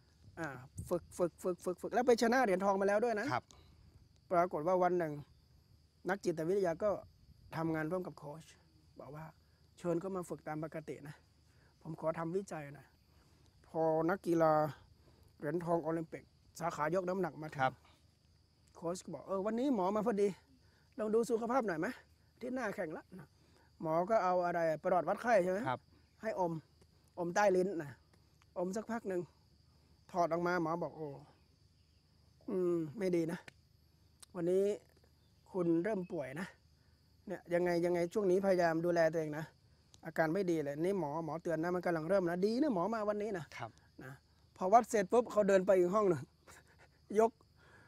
ฝึกแล้วไปชนะเหรียญทองมาแล้วด้วยนะครับ ปรากฏว่าวันหนึ่งนักจิตวิทยาก็ทำงานร่วมกับโค้ชบอกว่าเชิญเขามาฝึกตามปกตินะผมขอทำวิจัยนะพอนักกีฬาเหรียญทองโอลิมปิกสาขายกน้ำหนักมาถึครังบโค้ชก็บอกวันนี้หมอมาพอดีลองดูสุขภาพหน่อยไหมที่หน้าแข่งแล้วนะหมอก็เอาอะไรประหลอดวัดไข้ใช่ไหมครับให้อมใต้ลิ้นนะอมสักพักหนึ่งถอดออกมาหมอบอกไม่ดีนะ วันนี้คุณเริ่มป่วยนะเนี่ยยังไงช่วงนี้พยายามดูแลตัวเองนะอาการไม่ดีเลยนี่หมอเตือนนะมันกำลังเริ่มนะดีนะหมอมาวันนี้นะครับนะพอวัดเสร็จปุ๊บเขาเดินไปอีกห้องหนึ่งยก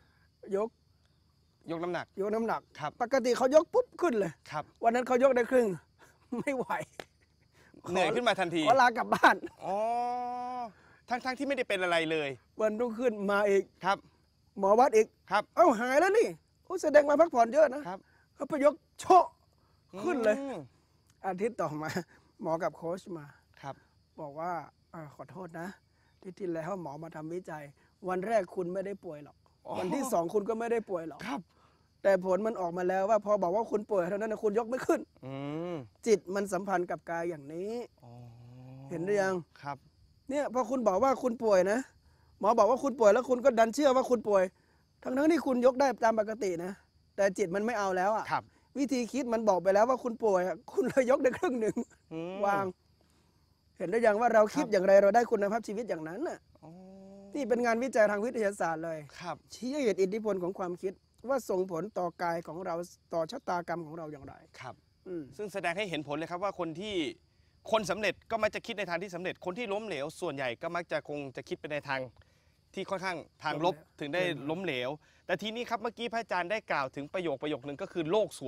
ยกน้ำหนักน้ำหนักครับปกติเขายกปุ๊บขึ้นเลยครับวันนั้นเขายกได้ครึ่ง ไม่ไหวเหนื่อยขึ้นมาทันทีขอลากลับบ้านอ๋อทั้งที่ไม่ได้เป็นอะไรเลยวันรุ่งขึ้นมาอีกครับหมอวัดอีกครับเอ้าหายแล้วนี่แสดงมาพักผ่อนเยอะนะครับ เขาไปยกโชะขึ้นเลยอืมอาทิตย์ต่อมา หมอกับโค้ชมาครับบอกว่าขอโทษนะที่แล้วหมอมาทำวิจัย วันแรกคุณไม่ได้ป่วยหรอก วันที่ 2 คุณก็ไม่ได้ป่วยหรอกครับแต่ผลมันออกมาแล้วว่าพอบอกว่าคุณป่วยเท่านั้นนะคุณยกไม่ขึ้นอืมจิตมันสัมพันธ์กับกายอย่างนี้อ๋อเห็นหรือยังครับเนี่ยพอคุณบอกว่าคุณป่วยนะ หมอบอกว่าคุณป่วยแล้วคุณก็ดันเชื่อว่าคุณป่วย ทั้งที่คุณยกได้ตามปกตินะ แต่จิตมันไม่เอาแล้วอ่ะครับวิธีคิดมันบอกไปแล้วว่าคุณป่วยอะคุณเลยยกได้ครึ่งหนึ่งอืมวาง เห็นได้ยังว่าเราคิดครับอย่างไรเราได้คุณภาพชีวิตอย่างนั้นน่ะอ๋อนี่เป็นงานวิจัยทางวิทยาศาสตร์เลยครับชี้ให้เห็นอิทธิพลของความคิดว่าส่งผลต่อกายของเราต่อชะตากรรมของเราอย่างไรครับอืมซึ่งแสดงให้เห็นผลเลยครับว่าคนสำเร็จก็มักจะคิดในทางที่สำเร็จ คนที่ล้มเหลวส่วนใหญ่ก็มักจะคงจะคิดไปในทางที่ค่อนข้างทางลบถึงได้ล้มเหลว แต่ทีนี้ครับเมื่อกี้พระอาจารย์ได้กล่าวถึงประโยคนึงก็คือโลกสวย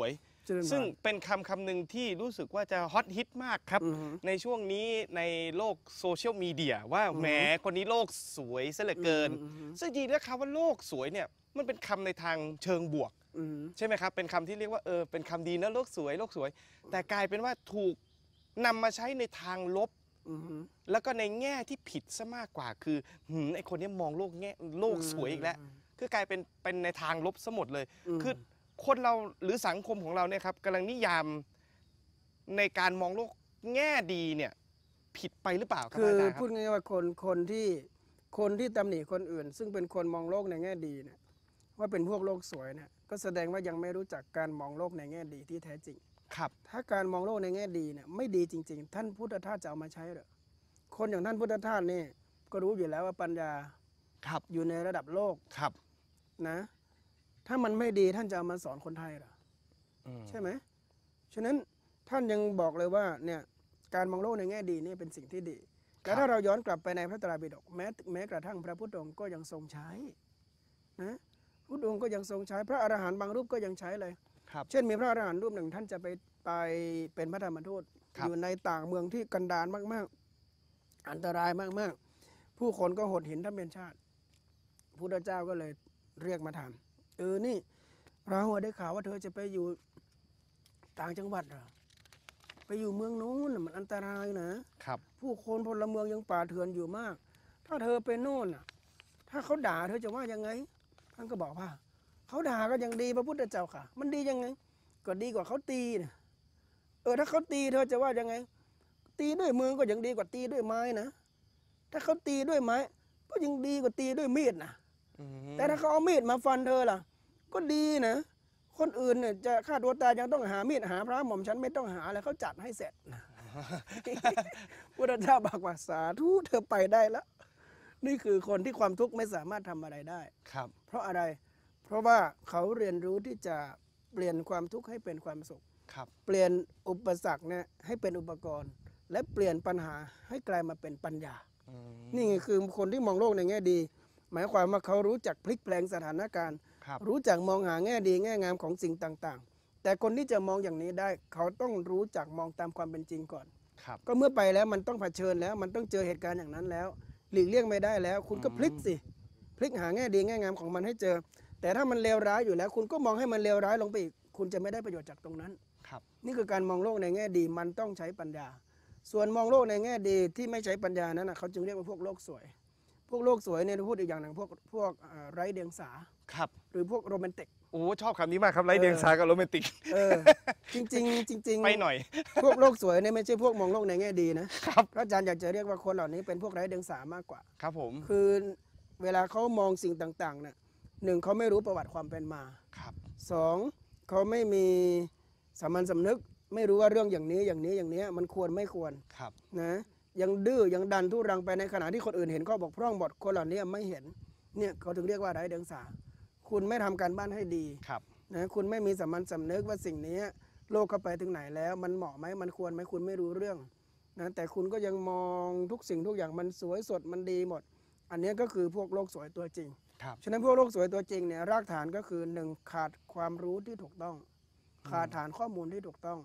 เจริญพรซึ่งเป็นคำหนึ่งที่รู้สึกว่าจะฮอตฮิตมากครับอือฮึในช่วงนี้ในโลกโซเชียลมีเดียว่าอือฮึแหมคนนี้โลกสวยซะเหลือเกินอือฮึซึ่งจริงๆแล้วคำว่าโลกสวยเนี่ยมันเป็นคำในทางเชิงบวกอืมใช่ไหมครับ เป็นคำที่เรียกว่าเป็นคำดีนะโลกสวยโลกสวย แต่กลายเป็นว่าถูกนำมาใช้ในทางลบอืมแล้วก็ในแง่ที่ผิดซะมากกว่าคือไอคนนี้มองโลกสวยอีกแล้ว คือกลายเป็นในทางลบซะหมดเลย คือคนเราหรือสังคมของเราเนี่ยครับกำลังนิยามในการมองโลกแง่ดีเนี่ยผิดไปหรือเปล่าครับคืออาจารย์คพูรัดบง่ายๆว่าคนที่ตำหนิคนอื่น ซึ่งเป็นคนมองโลกในแง่ดีเนี่ยว่าเป็นพวกโลกสวยเนี่ยก็แสดงว่ายังไม่รู้จักการมองโลกในแง่ดีที่แท้จริงครับถ้าการมองโลกในแง่ดีเนี่ยไม่ดีจริง ๆ ท่านพุทธทาสจะเอามาใช้เหรอคนอย่างท่านพุทธทาสนี่ก็รู้อยู่แล้วว่าปัญญาครับอยู่ในระดับโลกครับนะถ้ามันไม่ดีท่านจะเอามาสอนคนไทยเหรอ ใช่ไหมฉะนั้นท่านยังบอกเลยว่าเนี่ยการมองโลกในแง่ดีนี่เป็นสิ่งที่ดีครับแล้วถ้าเราย้อนกลับไปในพระไตรปิฎกแม้กระทั่งพระพุทธองค์ก็ยังทรงใช้นะพุทธองค์ก็ยังทรงใช้พระอรหันต์บางรูปก็ยังใช้เลยครับเช่นมีพระอรหันต์รูปหนึ่งท่านจะไปเป็นพระธรรมทูตครับอยู่ในต่างเมืองที่กันดารมากๆ อันตรายมากๆ ผู้คนก็หดหินท่านเป็นชาติพุทธเจ้าก็เลยเรียกมาถามนี่เราได้ข่าวว่าเธอจะไปอยู่ต่างจังหวัดเหรอไปอยู่เมืองนู้นน่ะมันอันตรายนะครับ ผู้คนพลเมืองยังป่าเถื่อนอยู่มาก ถ้าเธอไปโน่นน่ะถ้าเขาด่าเธอจะว่ายังไงท่านก็บอกว่าเขาด่าก็ยังดีพระพุทธเจ้าค่ะ มันดียังไงก็ดีกว่าเขาตีนะถ้าเขาตีเธอจะว่ายังไง ตีด้วยมือก็ยังดีกว่าตีด้วยไม้นะถ้าเขาตีด้วยไม้ ก็ยังดีกว่าตีด้วยมีดนะแต่ถ้าเขาเอามีดมาฟันเธอล่ะ ก็ดีนะ คนอื่นเนี่ยจะฆ่าตัวตายยังต้องหามีดหาพระหม่อมฉันไม่ต้องหาแล้วเขาจัดให้เสร็จนะ พุทธเจ้าบอกว่าสาธุเธอไปได้แล้ว นี่คือคนที่ความทุกข์ไม่สามารถทำอะไรได้ครับเพราะอะไร เพราะว่าเขาเรียนรู้ที่จะเปลี่ยนความทุกข์ให้เป็นความสุขครับเปลี่ยนอุปสรรคเนี่ยให้เป็นอุปกรณ์ และเปลี่ยนปัญหาให้กลายมาเป็นปัญญา นี่ไงคือคนที่มองโลกในแง่ดี หมายความว่าเขารู้จักพลิกแปลงสถานการณ์ครับรู้จักมองหาแง่ดีแง่งามของสิ่งต่างๆ แต่คนที่จะมองอย่างนี้ได้ เขาต้องรู้จักมองตามความเป็นจริงก่อนครับก็เมื่อไปแล้วมันต้องเผชิญแล้วมันต้องเจอเหตุการณ์อย่างนั้นแล้ว หลีกเลี่ยงไม่ได้แล้ว คุณก็พลิกสิพลิกหาแง่ดีแง่งามของมันให้เจอ แต่ถ้ามันเลวร้ายอยู่แล้ว คุณก็มองให้มันเลวร้ายลงไปอีกคุณจะไม่ได้ประโยชน์จากตรงนั้นครับนี่คือการมองโลกในแง่ดีมันต้องใช้ปัญญา ส่วนมองโลกในแง่ดีที่ไม่ใช้ปัญญานั้นนะเขาจึงเรียกว่าพวกโลกสวย พวกโลกสวยเนี่ยพูดอีกอย่างหนึ่งพวกไร้เดียงสาครับหรือพวกโรแมนติกโอ้ชอบคำนี้มากครับไร้เดียงสากับโรแมนติกจริงๆจริงๆไปหน่อยพวกโลกสวยเนี่ยไม่ใช่พวกมองโลกในแง่ดีนะครับ พระอาจารย์อยากจะเรียกว่าคนเหล่านี้เป็นพวกไร้เดียงสามากกว่าครับผมคือเวลาเขามองสิ่งต่างๆเนี่ยหนึ่งเขาไม่รู้ประวัติความเป็นมาครับสองเขาไม่มีสามัญสำนึก ไม่รู้ว่าเรื่องอย่างนี้มันควรไม่ควรครับนะยังดื้อยังดันทุรังไปในขณะที่คนอื่นเห็นข้อบกพร่องหมดคนเหล่านี้ไม่เห็นเนี่ยเขาถึงเรียกว่าไร้เดียงสา คุณไม่ทำการบ้านให้ดีครับนะคุณไม่มีสามัญสำนึกว่าสิ่งนี้โลกเข้าไปถึงไหนแล้ว มันเหมาะไหมมันควรไหมคุณไม่รู้เรื่องนะแต่คุณก็ยังมองทุกสิ่งทุกอย่างมันสวยสดมันดีหมด อันนี้ก็คือพวกโลกสวยตัวจริงครับฉะนั้นพวกโลกสวยตัวจริงเนี่ยรากฐานก็คือ 1. ขาดความรู้ที่ถูกต้อง ขาดฐานข้อมูลที่ถูกต้อง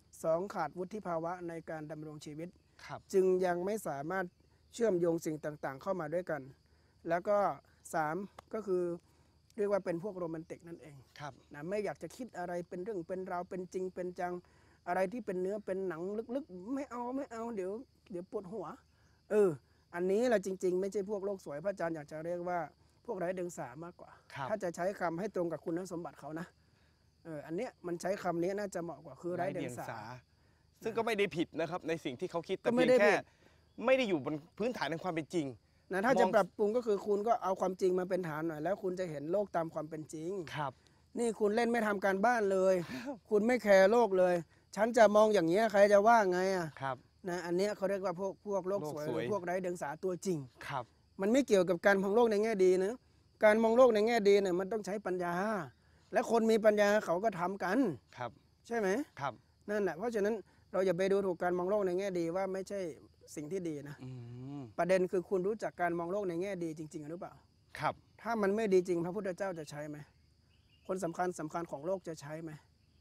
2. ขาดวุฒิภาวะในการดำรงชีวิตครับจึงยังไม่สามารถเชื่อมโยงสิ่งต่างๆ เข้ามาด้วยกัน แล้วก็ 3. ก็คือเรียกว่าเป็นพวกโรแมนติกนั่นเองครับนะไม่อยากจะคิดอะไรเป็นเรื่องเป็นราวเป็นจริงเป็นจังอะไรที่เป็นเนื้อเป็นหนังลึกๆ ไม่เอาเดี๋ยวปวดหัวอันนี้แหละจริง ๆ ไม่ใช่พวกโลกสวยพระอาจารย์อยากจะเรียกว่าพวกไร้เดียงสามากกว่าครับถ้าจะใช้คำให้ตรงกับคุณสมบัติเขานะอันเนี้ยมันใช้คำนี้น่าจะเหมาะกว่าคือไร้เดียงสาซึ่งก็ไม่ได้ผิดนะครับในสิ่งที่เขาคิดแต่ก็ไม่เพียงได้ผิแค่ดไม่ได้อยู่บนพื้นฐานในความเป็นจริงนะถ้าจะมองปรับปรุงก็คือคุณก็เอาความจริงมาเป็นฐานหน่อยแล้วคุณจะเห็นโลกตามความเป็นจริงครับนี่คุณเล่นไม่ทำการบ้านเลย คุณไม่แคร์โลกเลย ฉันจะมองอย่างนี้ยใครจะว่าไงอ่ะครับนะอันเนี้ยเขาเรียกว่าพวกโลกสวยโลกสวยหรือพวกไร้เดียงสาตัวจริงครับมันไม่เกี่ยวกับการมองโลกในแง่ดีนะการมองโลกในแง่ดีเนี่ยมันต้องใช้ปัญญา และคนมีปัญญาเขาก็ทำกันครับใช่ไหมครับนั่นแหละเพราะฉะนั้นเราอย่าไปดูถูกการมองโลกในแง่ดีว่าไม่ใช่สิ่งที่ดีนะอืมประเด็นคือคุณรู้จักการมองโลกในแง่ดีจริงๆหรือเปล่าครับถ้ามันไม่ดีจริงพระพุทธเจ้าจะใช้ไหมคนสำคัญของโลกจะใช้ไหม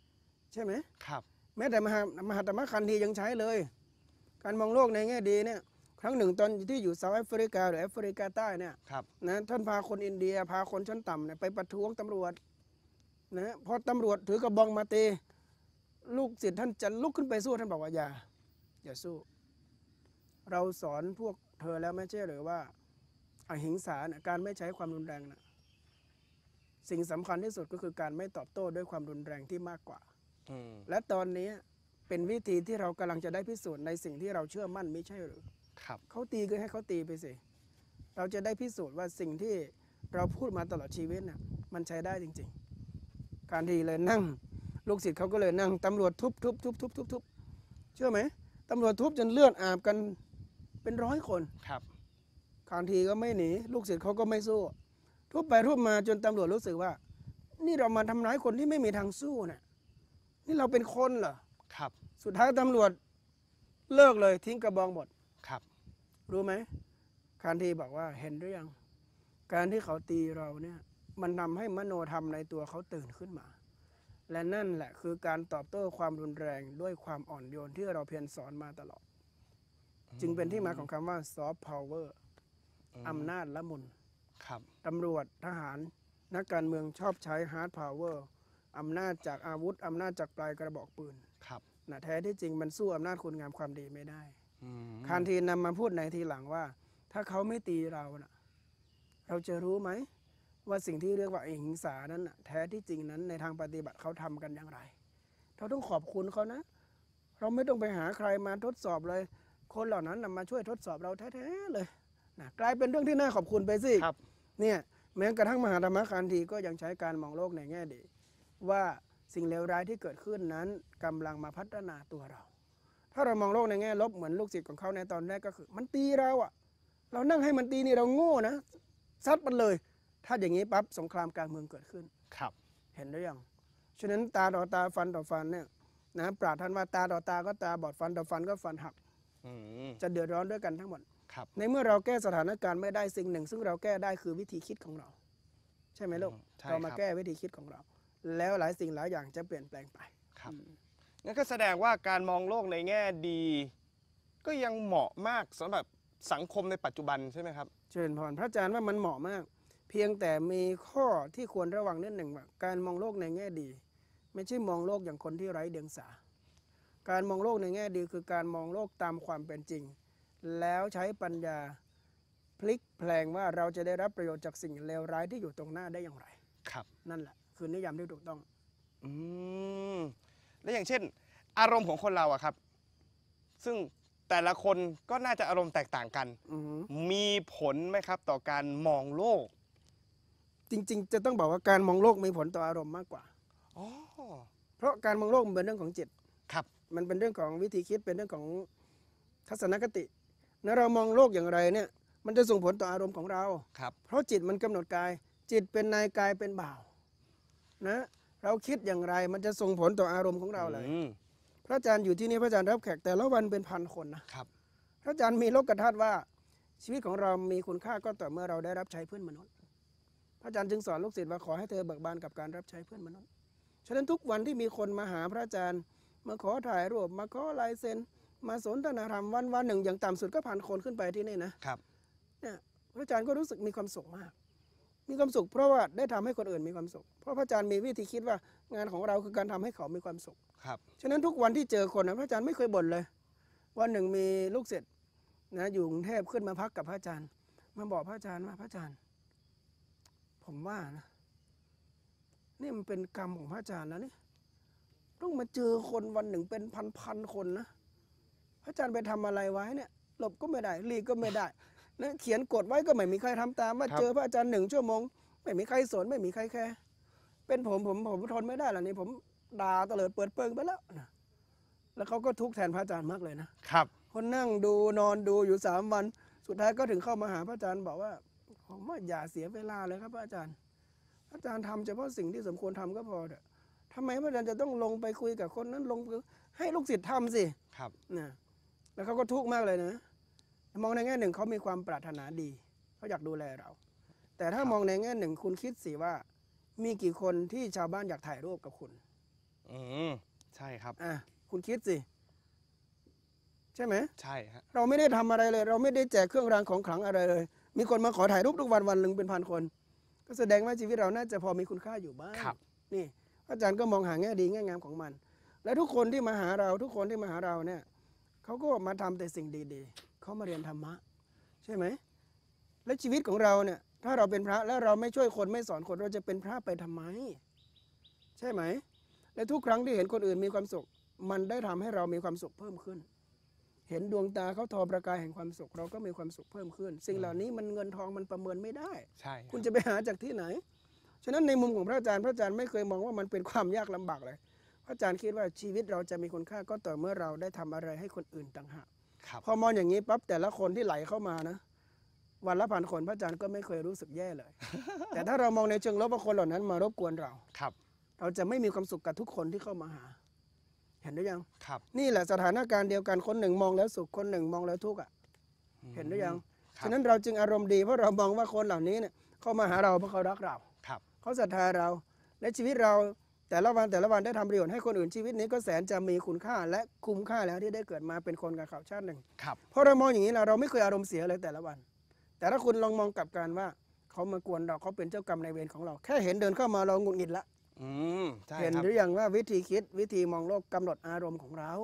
ใช่ไหมครับแม้แต่มหาตมะคันธียังใช้เลย การมองโลกในแง่ดีเนี่ยครั้งหนึ่งตอนที่อยู่เซาท์แอฟริกาหรือแอฟริกาใต้เนี่ยครับนะท่านพาคนอินเดียพาคนชั้นต่ำเนี่ยไปประท้วงตำรวจนะพอตำรวจถือกระบองมาตีลูกศิษย์ท่านจะลุกขึ้นไปสู้ท่านบอกว่าอย่าสู้ เราสอนพวกเธอแล้วไม่ใช่หรือว่าอหิงสานะการไม่ใช้ความรุนแรงนะสิ่งสำคัญที่สุดก็คือการไม่ตอบโต้ด้วยความรุนแรงที่มากกว่า และตอนนี้เป็นวิธีที่เรากำลังจะได้พิสูจน์ในสิ่งที่เราเชื่อมั่นไม่ใช่หรือครับเขาตีก็ให้เขาตีไปสิเราจะได้พิสูจน์ว่าสิ่งที่เราพูดมาตลอดชีวิตน่ะมันใช้ได้จริงๆ การทีเลยนั่งลูกศิษย์เขาก็เลยนั่งตำรวจทุบเชื่อไหมตำรวจทุบจนเลือดอาบกันเป็น100 คนครับการทีก็ไม่หนีลูกศิษย์เขาก็ไม่สู้ทุบไปทุบมาจนตำรวจรู้สึกว่า นี่เรามาทำร้ายคนที่ไม่มีทางสู้น่ะนี่เราเป็นคนเหรอครับสุดท้ายตำรวจเลิกเลยทิ้งกระบองหมดครับรู้ไหมคานทีบอกว่าเห็นหรือยังการที่เขาตีเราเนี่ยมันทำให้มโนธรรมในตัวเขาตื่นขึ้นมา และนั่นแหละคือการตอบโต้ความรุนแรงด้วยความอ่อนโยนที่เราเพียรสอนมาตลอด จึงเป็นที่มาของคำว่าซอฟต์พาวเวอร์อำนาจละมุนครับตำรวจทหารนักการเมืองชอบใช้ฮาร์ดพาวเวอร์อำนาจจากอาวุธอำนาจจากปลายกระบอกปืนครับนะแท้ที่จริงมันสู้อำนาจคุณงามความดีไม่ได้อืมคานทีนำมาพูดในทีหลังว่า ถ้าเขาไม่ตีเรานะเราจะรู้ไหมว่าสิ่งที่เรียกว่าอหิงสานั้นนะแท้ที่จริงนั้นในทางปฏิบัติเขาทำกันอย่างไร เราต้องขอบคุณเขานะ เราไม่ต้องไปหาใครมาทดสอบเลย คนเหล่านั้นนะมาช่วยทดสอบเราแท้ๆเลยนะกลายเป็นเรื่องที่น่าขอบคุณไปสิครับเนี่ยแม้กระทั่งมหาธรรมคานธีก็ยังใช้การมองโลกในแง่ดี ว่าสิ่งเลวร้ายที่เกิดขึ้นนั้นกำลังมาพัฒนาตัวเรา ถ้าเรามองโลกในแง่ลบเหมือนลูกศิษย์ของเขาในตอนแรกก็คือ มันตีเราอะเรานั่งให้มันตีนี่เราโง่นะซัดมันเลย ถ้าอย่างนี้ปั๊บสงครามกลางเมืองเกิดขึ้นครับเห็นหรือยังฉะนั้นตาต่อตาฟันต่อฟันเนี่ยนะปราดท่านว่าตาต่อตาก็ตาบอดฟันต่อฟันก็ฟันหักอืมจะเดือดร้อนด้วยกันทั้งหมดครับในเมื่อเราแก้สถานการณ์ไม่ได้สิ่งหนึ่ง ซึ่งเราแก้ได้คือวิธีคิดของเรา ใช่ไหมลูกใช่เรามาครับแก้วิธีคิดของเรา แล้วหลายสิ่งหลายอย่างจะเปลี่ยนแปลงไปครับงั้นก็แสดงว่าการมองโลกในแง่ดี ก็ยังเหมาะมากสำหรับสังคมในปัจจุบันใช่ไหมครับเชิญพรพระอาจารย์ว่ามันเหมาะมาก เพียงแต่มีข้อที่ควรระวังนิดหนึ่งว่าการมองโลกในแง่ดี ไม่ใช่มองโลกอย่างคนที่ไร้เดียงสา การมองโลกในแง่ดีคือการมองโลกตามความเป็นจริง แล้วใช้ปัญญาพลิกแพลงว่าเราจะได้รับประโยชน์จากสิ่งเลวร้ายที่อยู่ตรงหน้าได้อย่างไรครับนั่นแหละคือนิยามที่ถูกต้องอืมและอย่างเช่น อารมณ์ของคนเราอะครับ ซึ่งแต่ละคนก็น่าจะอารมณ์แตกต่างกันอือหือมีผลไหมครับ ต่อการมองโลกจริงๆ จะต้องบอกว่าการมองโลกมีผลต่ออารมณ์มากกว่าอ๋อเพราะการมองโลกมันเป็นเรื่องของจิตครับมันเป็นเรื่องของวิธีคิด เป็นเรื่องของทัศนคตินะเรามองโลกอย่างไรเนี่ย มันจะส่งผลต่ออารมณ์ของเราครับเพราะจิตมันกำหนดกาย จิตเป็นนายกายเป็นบ่าวนะ เราคิดอย่างไรมันจะส่งผลต่ออารมณ์ของเราเลยอืมพระอาจารย์อยู่ที่นี่พระอาจารย์รับแขกแต่ละวันเป็นพันคนนะครับพระอาจารย์มีโลกทัศน์ว่าชีวิตของเรามีคุณค่าก็ต่อเมื่อเราได้รับใช้เพื่อนมนุษย์ พระอาจารย์จึงสอนลูกศิษย์ว่าขอให้เธอเบิกบานกับการรับใช้เพื่อนมนุษย์ ฉะนั้นทุกวันที่มีคนมาหาพระอาจารย์มาขอถ่ายรูปมาขอลายเซ็นมาสนทนาธรรมวันหนึ่งอย่างต่ำสุดก็พันคนขึ้นไปที่นี่นะครับ เนี่ยพระอาจารย์ก็รู้สึกมีความสุขมาก มีความสุขเพราะว่าได้ทำให้คนอื่นมีความสุข เพราะพระอาจารย์มีวิธีคิดว่างานของเราคือการทำให้เขามีความสุขครับฉะนั้นทุกวันที่เจอคนนะพระอาจารย์ไม่เคยบ่นเลย วันหนึ่งมีลูกศิษย์นะอยู่กรุงเทพขึ้นมาพักกับพระอาจารย์มาบอกพระอาจารย์ว่าพระอาจารย์ ผมว่านะนี่มันเป็นกรรมของพระอาจารย์นะนี่ต้องมาเจอคนวันหนึ่งเป็นพันคนนะพระอาจารย์ไปทำอะไรไว้เนี่ยหลบก็ไม่ได้หลีกก็ไม่ได้นะเขียนกฎไว้ก็ไม่มีใครทำตามว่าครับเจอพระอาจารย์1 ชั่วโมงไม่มีใครสนไม่มีใครแคร์เป็นผมทนไม่ได้แล้วนี่ผมด่าตะเลิดเปิดเปิงไปแล้วนะแล้วเขาก็ทุกข์แทนพระอาจารย์มากเลยนะครับ คนนั่งดูนอนดูอยู่3 วัน สุดท้ายก็ถึงเข้ามาหาพระอาจารย์บอกว่าผมว่าอย่าเสียเวลาเลยครับพระอาจารย์พระอาจารย์ทำเฉพาะสิ่งที่สมควรทำก็พอเถอะทำไมพระอาจารย์จะต้องลงไปคุยกับคนนั้นลงไปให้ลูกศิษย์ทำสิครับนะแล้วเขาก็ทุกข์มากเลยนะมองในแง่หนึ่งเขามีความปรารถนาดีเขาอยากดูแลเรา แต่ถ้ามองในแง่หนึ่งคุณคิดสิว่ามีกี่คนที่ชาวบ้านอยากถ่ายรูปกับคุณอืมใช่ครับคุณคิดสิใช่ไหมใช่ฮะเราไม่ได้ทำอะไรเลย เราไม่ได้แจกเครื่องรางของขลังอะไรเลย มีคนมาขอถ่ายรูปทุกวันวันหนึ่งเป็นพันคน ก็แสดงว่าชีวิตเราน่าจะพอมีคุณค่าอยู่บ้างนี่อาจารย์ก็มองหาแง่ดีแง่งามของมัน และทุกคนที่มาหาเราทุกคนที่มาหาเราเนี่ยเขาก็มาทำแต่สิ่งดีๆเขามาเรียนธรรมะใช่ไหมและชีวิตของเราเนี่ยถ้าเราเป็นพระแล้วเราไม่ช่วยคนไม่สอนคนเราจะเป็นพระไปทำไมใช่ไหมและทุกครั้งที่เห็นคนอื่นมีความสุขมันได้ทำให้เรามีความสุขเพิ่มขึ้นเห็นดวงตาเขาทอประกายแห่งความสุขเราก็มีความสุขเพิ่มขึ้นสิ่งเหล่านี้มันเงินทองมันประเมินไม่ได้ใช่คุณจะไปหาจากที่ไหนฉะนั้นในมุมของพระอาจารย์ไม่เคยมองว่ามันเป็นความยากลำบากเลยพระอาจารย์คิดว่าชีวิตเราจะมีคุณค่าก็ต่อเมื่อเราได้ทำอะไรให้คนอื่นต่างหากพอมองอย่างนี้ปั๊บแต่ละคนที่ไหลเข้ามานะวันละพันคนพระอาจารย์ก็ไม่เคยรู้สึกแย่เลย แต่ถ้าเรามองในเชิงลบว่าคนเหล่านั้นมารบกวนเราเราจะไม่มีความสุขกับทุกคนที่เข้ามาหาเห็นหรือยังนี่แหละสถานการณ์เดียวกันคนหนึ่งมองแล้วสุขคนหนึ่งมองแล้วทุกข์เห็นหรือยังฉะนั้นเราจึงอารมณ์ดีเพราะเรามองว่าคนเหล่านี้เนี่ยเข้ามาหาเราเพราะเขารักเราเขาศรัทธาเราและชีวิตเราแต่ละวันได้ทำประโยชน์ให้คนอื่นชีวิตนี้ก็แสนจะมีคุณค่าและคุ้มค่าแล้วที่ได้เกิดมาเป็นคนกับเขาชาติหนึ่งเพราะเรามองอย่างนี้เราไม่เคยอารมณ์เสียเลยแต่ละวันแต่ถ้าคุณลองมองกลับกันว่าเขามากวนเราเขาเป็นเจ้ากรรมนายเวรของเราแค่เห็นเดินเข้ามาเราหงุดหงิดละเห็นหรือยังว่าวิธีคิดวิธีมองโลกกำหนดอารมณ์ของเรา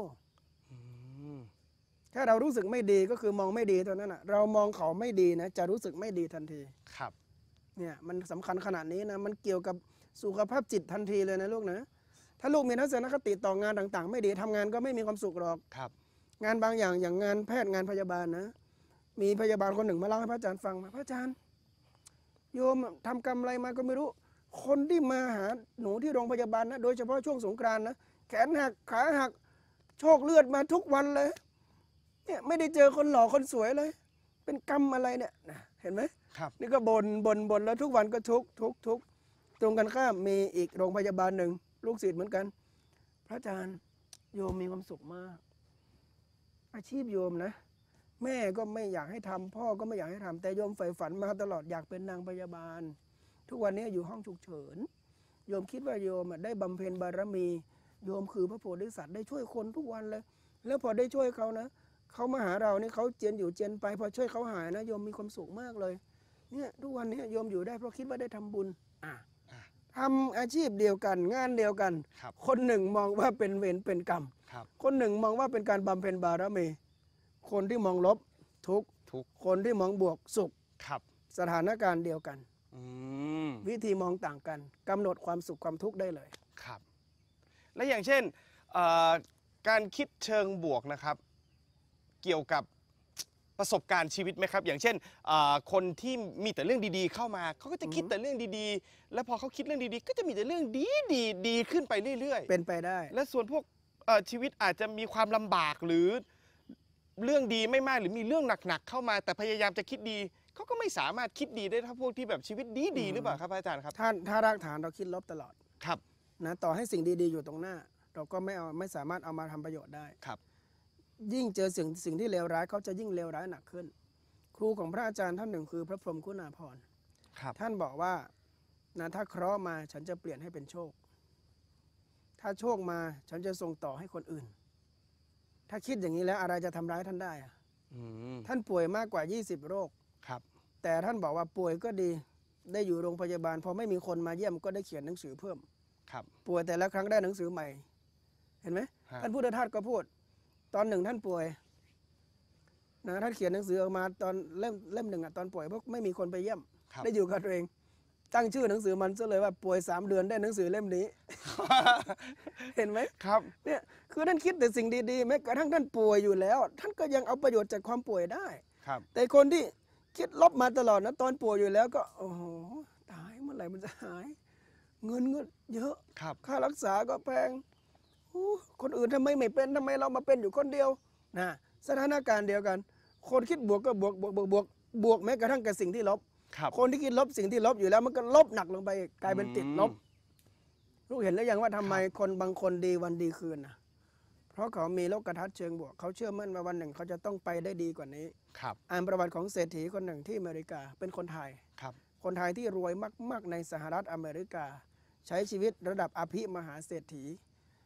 ถ้าเรารู้สึกไม่ดีก็คือมองไม่ดีเท่านั้นเรามองเขาไม่ดีนะจะรู้สึกไม่ดีทันทีเนี่ยมันสำคัญขนาดนี้นะมันเกี่ยวกับสุขภาพจิตทันทีเลยนะลูกนะถ้าลูกมีทัศนคติต่องานต่างๆไม่ดีทำงานก็ไม่มีความสุขหรอกงานบางอย่างงานแพทย์งานพยาบาลนะมีพยาบาลคนหนึ่งมาเล่าให้พระอาจารย์ฟังพระอาจารย์โยมทำกรรมอะไรมาก็ไม่รู้คนที่มาหาหนูที่โรงพยาบาลนะโดยเฉพาะช่วงสงกรานต์นะแขนหักขาหักโชคเลือดมาทุกวันเลยเนี่ยไม่ได้เจอคนหล่อคนสวยเลยเป็นกรรมอะไรเนี่ยเห็นไหมนี่ก็บ่นแล้วทุกวันก็ทุกตรงกันข้ามมีอีกโรงพยาบาลหนึ่งลูกศิษย์เหมือนกันพระอาจารย์โยมมีความสุขมากอาชีพโยมนะแม่ก็ไม่อยากให้ทำพ่อก็ไม่อยากให้ทำแต่โยมใฝ่ฝันมาตลอดอยากเป็นนางพยาบาลทุกวันนี้อยู่ห้องฉุกเฉินโยมคิดว่าโยมได้บำเพ็ญบารมีโยมคือพระโพธิสัตว์ได้ช่วยคนทุกวันเลยแล้วพอได้ช่วยเขานะเขามาหาเรานี่เขาเจียนอยู่เจียนไปพอช่วยเขาหายนะโยมมีความสุขมากเลยเนี่ยทุกวันนี้โยมอยู่ได้เพราะคิดว่าได้ทำบุญทำอาชีพเดียวกันงานเดียวกันคนหนึ่งมองว่าเป็นเวรเป็นกรรมคนหนึ่งมองว่าเป็นการบำเพ็ญบารมีคนที่มองลบทุกคนที่มองบวกสุขสถานการณ์เดียวกันวิธีมองต่างกันกำหนดความสุขความทุกข์ได้เลยครับและอย่างเช่นการคิดเชิงบวกนะครับเกี่ยวกับประสบการณ์ชีวิตไหมครับอย่างเช่นคนที่มีแต่เรื่องดีๆเข้ามาเขาก็จะคิดแต่เรื่องดีๆแล้วพอเขาคิดเรื่องดีๆก็จะมีแต่เรื่องดีขึ้นไปเรื่อยๆเป็นไปได้และส่วนพวกชีวิตอาจจะมีความลำบากหรือเรื่องดีไม่มากหรือมีเรื่องหนักๆเข้ามาแต่พยายามจะคิดดีเขาก็ไม่สามารถคิดดีได้ถ้าพวกที่แบบชีวิตดีหรือเปล่าครับอาจารย์ครับถ้ารากฐานเราคิดลบตลอดครับนะต่อให้สิ่งดีๆอยู่ตรงหน้าเราก็ไม่สามารถเอามาทำประโยชน์ได้ครับยิ่งเจอสิ่งที่เลวร้ายเขาจะยิ่งเลวร้ายหนักขึ้นครูของพระอาจารย์ท่านหนึ่งคือพระพรหมคุณาภรณ์ท่านบอกว่านะถ้าเคราะห์มาฉันจะเปลี่ยนให้เป็นโชคถ้าโชคมาฉันจะส่งต่อให้คนอื่นถ้าคิดอย่างนี้แล้วอะไรจะทำร้ายท่านได้ท่านป่วยมากกว่า20โรคแต่ท่านบอกว่าป่วยก็ดีได้อยู่โรงพยาบาลพอไม่มีคนมาเยี่ยมก็ได้เขียนหนังสือเพิ่มป่วยแต่ละครั้งได้หนังสือใหม่เห็นไหมท่านพุทธทาสก็พูดตอนหนึ่งท่านป่วยนะท่านเขียนหนังสือออกมาตอนเล่มหนึ่งตอนป่วยเพราะไม่มีคนไปเยี่ยมได้อยู่กับตัวเองตั้งชื่อหนังสือมันซะเลยว่าป่วย3 เดือนได้หนังสือเล่มนี้ เห็นไหมครับเนี่ยคือท่านคิดแต่สิ่งดีๆแม้กระทั่งท่านป่วยอยู่แล้วท่านก็ยังเอาประโยชน์จากความป่วยได้แต่คนที่คิดลบมาตลอดนะตอนป่วยอยู่แล้วก็โอ้โหตายเมื่อไหร่มันจะหายเงินก็เยอะค่ารักษาก็แพงคนอื่นทำไมไม่เป็นทำไมเรามาเป็นอยู่คนเดียวนะสถานการณ์เดียวกันคนคิดบวกก็บวกแม้กระทั่งกับสิ่งที่ลบคนที่คิดลบสิ่งที่ลบอยู่แล้วมันก็ลบหนักลงไปกลายเป็นติดลบลูกเห็นแล้วยังว่าทำไมคนบางคนดีวันดีคืนนะเพราะเขามีโลกทัศน์เชิงบวกเขาเชื่อมั่นว่าวันหนึ่งเขาจะต้องไปได้ดีกว่านี้อ่านประวัติของเศรษฐีคนหนึ่งที่อเมริกาเป็นคนไทยคนไทยที่รวยมากๆในสหรัฐอเมริกาใช้ชีวิตระดับอภิมหาเศรษฐี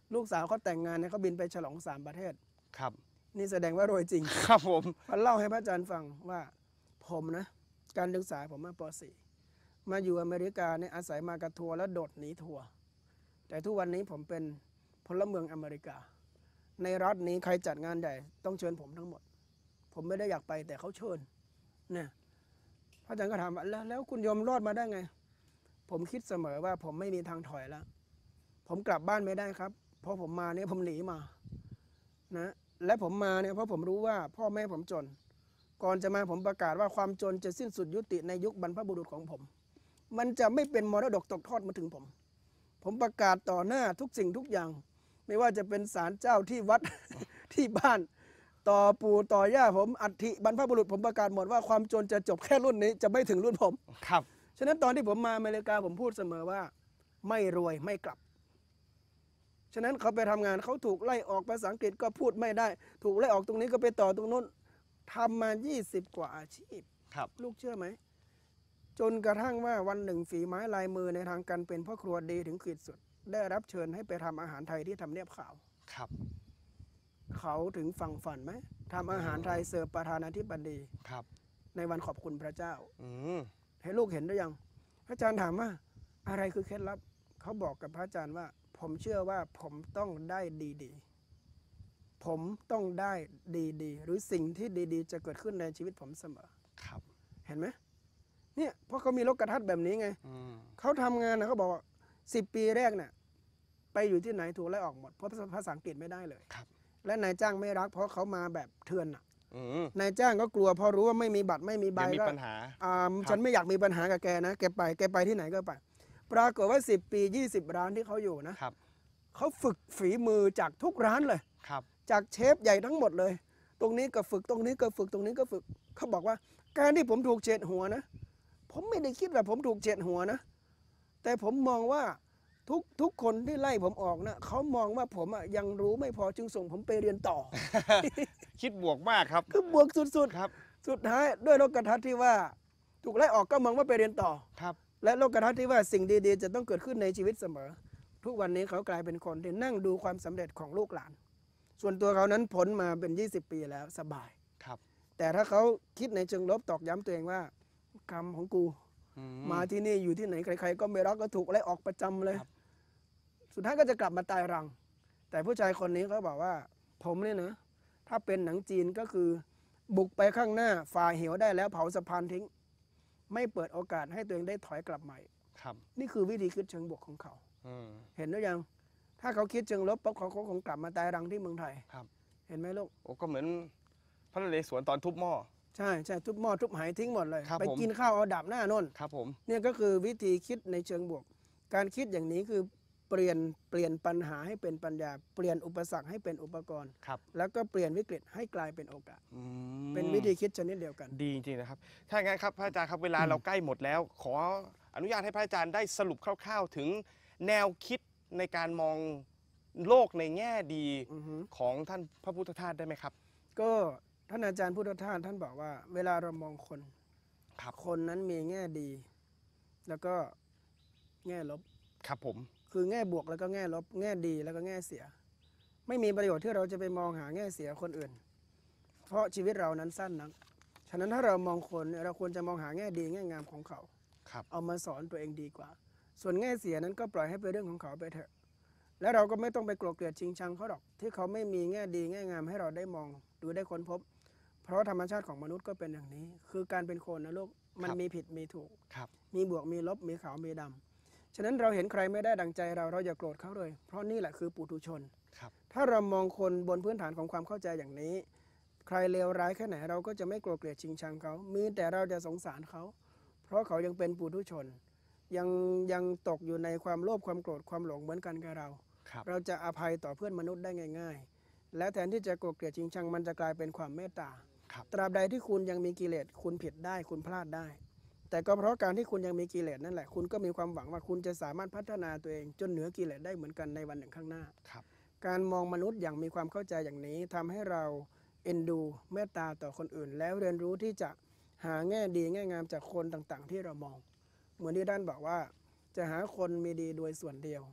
ลูกสาวเขาแต่งงานเนี่ยเขาบินไปฉลอง3 ประเทศครับนี่แสดงว่ารวยจริงครับผมเขาเล่าให้พระอาจารย์ฟังว่าผมนะการศึกษาผมมาป .4 มาอยู่อเมริกาเนี่ยอาศัยมากับทัวร์แล้วโดดหนีทัวร์แต่ทุกวันนี้ผมเป็นพลเมืองอเมริกา ในรัฐนี้ใครจัดงานใหญ่ต้องเชิญผมทั้งหมด ผมไม่ได้อยากไปแต่เขาเชิญเนี่ยพระอาจารย์ก็ถามว่าแล้วคุณโยมรอดมาได้ไง ผมคิดเสมอว่าผมไม่มีทางถอยแล้ว ผมกลับบ้านไม่ได้ครับ เพราะผมมาเนี่ยผมหนีมานะและผมมาเนี่ยเพราะผมรู้ว่าพ่อแม่ผมจน ก่อนจะมาผมประกาศว่าความจนจะสิ้นสุดยุติในยุคบรรพบุรุษของผม มันจะไม่เป็นมรดกตกทอดมาถึงผม ผมประกาศต่อหน้าทุกสิ่งทุกอย่าง ไม่ว่าจะเป็นศาลเจ้าที่วัด ที่บ้าน ต่อปู่ต่อย่าผมอัฐิบรรพบุรุษผมประกาศหมดว่าความจนจะจบแค่รุ่นนี้จะไม่ถึงรุ่นผมครับฉะนั้นตอนที่ผมมาอเมริกาผมพูดเสมอว่าไม่รวยไม่กลับ ฉะนั้นเขาไปทำงานเขาถูกไล่ออกภาษาอังกฤษก็พูดไม่ได้ ถูกไล่ออกตรงนี้ก็ไปต่อตรงนู้นทำมา20 กว่าอาชีพครับลูกเชื่อไหม จนกระทั่งว่าวันหนึ่งฝีไม้ลายมือในทางการเป็นพ่อครัวดีถึงขีดสุด ได้รับเชิญให้ไปทำอาหารไทยที่ทำเนียบขาวครับเขาถึงฝั่งฝันไหมทำอาหารไทยเสิร์ฟประธานาธิบดีครับในวันขอบคุณพระเจ้าอืมให้ลูกเห็นหรือยังพระอาจารย์ถามว่าอะไรคือเคล็ดลับเขาบอกกับพระอาจารย์ว่า ผมเชื่อว่าผมต้องได้ดีๆผมต้องได้ดีๆหรือสิ่งที่ดีๆจะเกิดขึ้นในชีวิตผมเสมอครับเห็นไหมเนี่ยเพราะเขามีโลกทัศน์แบบนี้ไงอืมเขาทำงานนะเขาบอกว่า10 ปีแรกเนี่ยไปอยู่ที่ไหนถูกไล่ออกหมดเพราะภาษาอังกฤษไม่ได้เลยครับและนายจ้างไม่รักเพราะเขามาแบบเถื่อนน่ะอืมนายจ้างก็กลัวเพราะรู้ว่าไม่มีบัตรไม่มีใบเดี๋ยวมีก็ปัญหาฉันไม่อยากมีปัญหากับแกนะแกไปที่ไหนก็ไป ปรากฏว่า10 ปี20 ร้านที่เขาอยู่นะครับ เขาฝึกฝีมือจากทุกร้านเลยครับจากเชฟใหญ่ทั้งหมดเลย ตรงนี้ก็ฝึกตรงนี้ก็ฝึกตรงนี้ก็ฝึกเขาบอกว่าการที่ผมถูกเฉดหัวนะ ผมไม่ได้คิดว่าผมถูกเฉดหัวนะ แต่ผมมองว่าทุกคนที่ไล่ผมออกนะเขามองว่าผมอะยังรู้ไม่พอจึงส่งผมไปเรียนต่อคิดบวกมากครับคือบวกสุดครับๆสุดท้ายด้วยโลกทัศน์ที่ว่าถูกไล่ออกก็มองว่าไปเรียนต่อครับและโลกทัศน์ที่ว่าสิ่งดีๆจะต้องเกิดขึ้นในชีวิตเสมอ ทุกวันนี้เขากลายเป็นคนที่นั่งดูความสำเร็จของลูกหลาน ส่วนตัวเขานั้นพ้นมาเป็น20 ปีแล้วสบายครับแต่ถ้าเขาคิดในเชิงลบตอกย้ำตัวเองว่ากรรมของกูอืมาที่นี่อยู่ที่ไหนใครๆก็ไม่รักก็ถูกไล่ออกประจำเลยครับสุดท้ายก็จะกลับมาตายรัง แต่ผู้ชายคนนี้เขาบอกว่า ผมเนี่ยนะ ถ้าเป็นหนังจีนก็คือ บุกไปข้างหน้าฝ่าเหวได้แล้วเผาสะพานทิ้ง ไม่เปิดโอกาสให้ตัวเองได้ถอยกลับใหม่ครับนี่คือวิธีคิดเชิงบวกของเขาอืมเห็นหรือยัง ถ้าเขาคิดเชิงลบปั๊บเขาคงกลับมาตายรังที่เมืองไทยครับเห็นไหมลูกโอ้ก็เหมือนพระนเรศวรตอนทุบหม้อใช่ใช่ทุบหม้อทุบไหทิ้งหมดเลยครับไปผมกินข้าวเอาดาบหน้าโน่นครับผมเนี่ยก็คือวิธีคิดในเชิงบวก การคิดอย่างนี้คือเปลี่ยนปัญหาให้เป็นปัญญา เปลี่ยนอุปสรรคให้เป็นอุปกรณ์ครับแล้วก็เปลี่ยนวิกฤตให้กลายเป็นโอกาสอืมเป็นวิธีคิดชนิดเดียวกันดีจริงๆนะครับ ถ้าอย่างนั้นครับพระอาจารย์ครับเวลาเราใกล้หมดแล้ว ขออนุญาตให้พระอาจารย์ได้สรุปคร่าวๆ ถึงแนวคิดในการมองโลกในแง่ดีอือฮึของท่านพระพุทธทาสได้ไหมครับก็ท่านอาจารย์พุทธทาสท่านบอกว่า เวลาเรามองคนครับคนนั้นมีแง่ดี แล้วก็แง่ลบครับผมคือแง่บวกแล้วก็แง่ลบ แง่ดีแล้วก็แง่เสีย ไม่มีประโยชน์ที่เราจะไปมองหาแง่เสียคนอื่น เพราะชีวิตเรานั้นสั้นนัก ฉะนั้นถ้าเรามองคนเนี่ยเราควรจะมองหาแง่ดีแง่งามของเขาครับเอามาสอนตัวเองดีกว่า ส่วนแง่เสียนั้นก็ปล่อยให้เป็นเรื่องของเขาไปเถอะ แล้วเราก็ไม่ต้องไปโกรธเกลียดชิงชังเขาหรอก ที่เขาไม่มีแง่ดีแง่งามให้เราได้มองหรือได้ค้นพบ เพราะธรรมชาติของมนุษย์ก็เป็นอย่างนี้ คือการเป็นคนนะลูก มันมีผิดมีถูกครับมีบวกมีลบมีขาวมีดำฉะนั้นเราเห็นใครไม่ได้ดังใจเราอย่าโกรธเขาเลย เพราะนี่แหละคือปุถุชนครับถ้าเรามองคนบนพื้นฐานของความเข้าใจอย่างนี้ ใครเลวร้ายแค่ไหนเราก็จะไม่โกรธเกลียดชิงชังเขา มีแต่เราจะสงสารเขา เพราะเขายังเป็นปุถุชน ยังตกอยู่ในความโลภความโกรธความหลงเหมือนกันกับเราครับเราจะอภัยต่อเพื่อนมนุษย์ได้ง่าย ๆ และแทนที่จะโกรธเกลียดชิงชังมันจะกลายเป็นความเมตตาครับตราบใดที่คุณยังมีกิเลสคุณผิดได้คุณพลาดได้ แต่ก็เพราะการที่คุณยังมีกิเลสนั่นแหละคุณก็มีความหวังว่าคุณจะสามารถพัฒนาตัวเองจนเหนือกิเลสได้เหมือนกันในวันหนึ่งข้างหน้าครับการมองมนุษย์อย่างมีความเข้าใจอย่างนี้ทำให้เราเอ็นดูเมตตาต่อคนอื่น แล้วเรียนรู้ที่จะหาแง่ดีแง่งามจากคนต่างๆ ที่เรามอง เหมือนที่ท่านบอกว่า จะหาคนมีดีโดยส่วนเดียว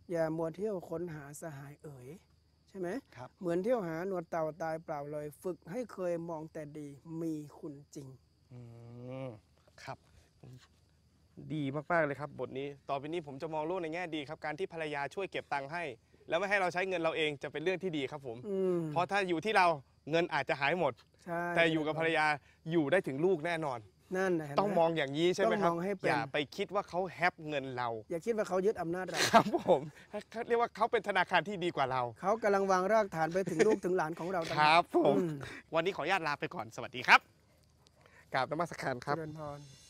อย่ามัวเที่ยวค้นหาสหายเอ๋ยใช่ไหมครับเหมือนเที่ยวหาหนวดเต่าตายเปล่าเลย ฝึกให้เคยมองแต่ดีมีคุณจริงอืมครับดีมากๆเลยครับบทนี้ต่อไปนี้ผมจะมองโลกในแง่ดีครับการที่ภรรยาช่วยเก็บตังค์ให้ แล้วไม่ให้เราใช้เงินเราเองจะเป็นเรื่องที่ดีครับผมอืมเพราะถ้าอยู่ที่เราเงินอาจจะหายหมดใช่แต่อยู่กับภรรยาอยู่ได้ถึงลูกแน่นอนนั่นนะเห็นไหต้องมองอย่างนี้ใช่ไหมครับต้องมองให้เป็นอย่าไปคิดว่าเขาแฮปเงินเราอย่าคิดว่าเขายึดอำนาจเราครับผมเรียกว่าเขาเป็นธนาคารที่ดีกว่าเราเขากำลังวางรากฐานไปถึงลูกถึงหลานของเราครับผมอืมวันนี้ขออนุญาตลาไปก่อนสวัสดีครับกราบนมัสการครับเจริญพร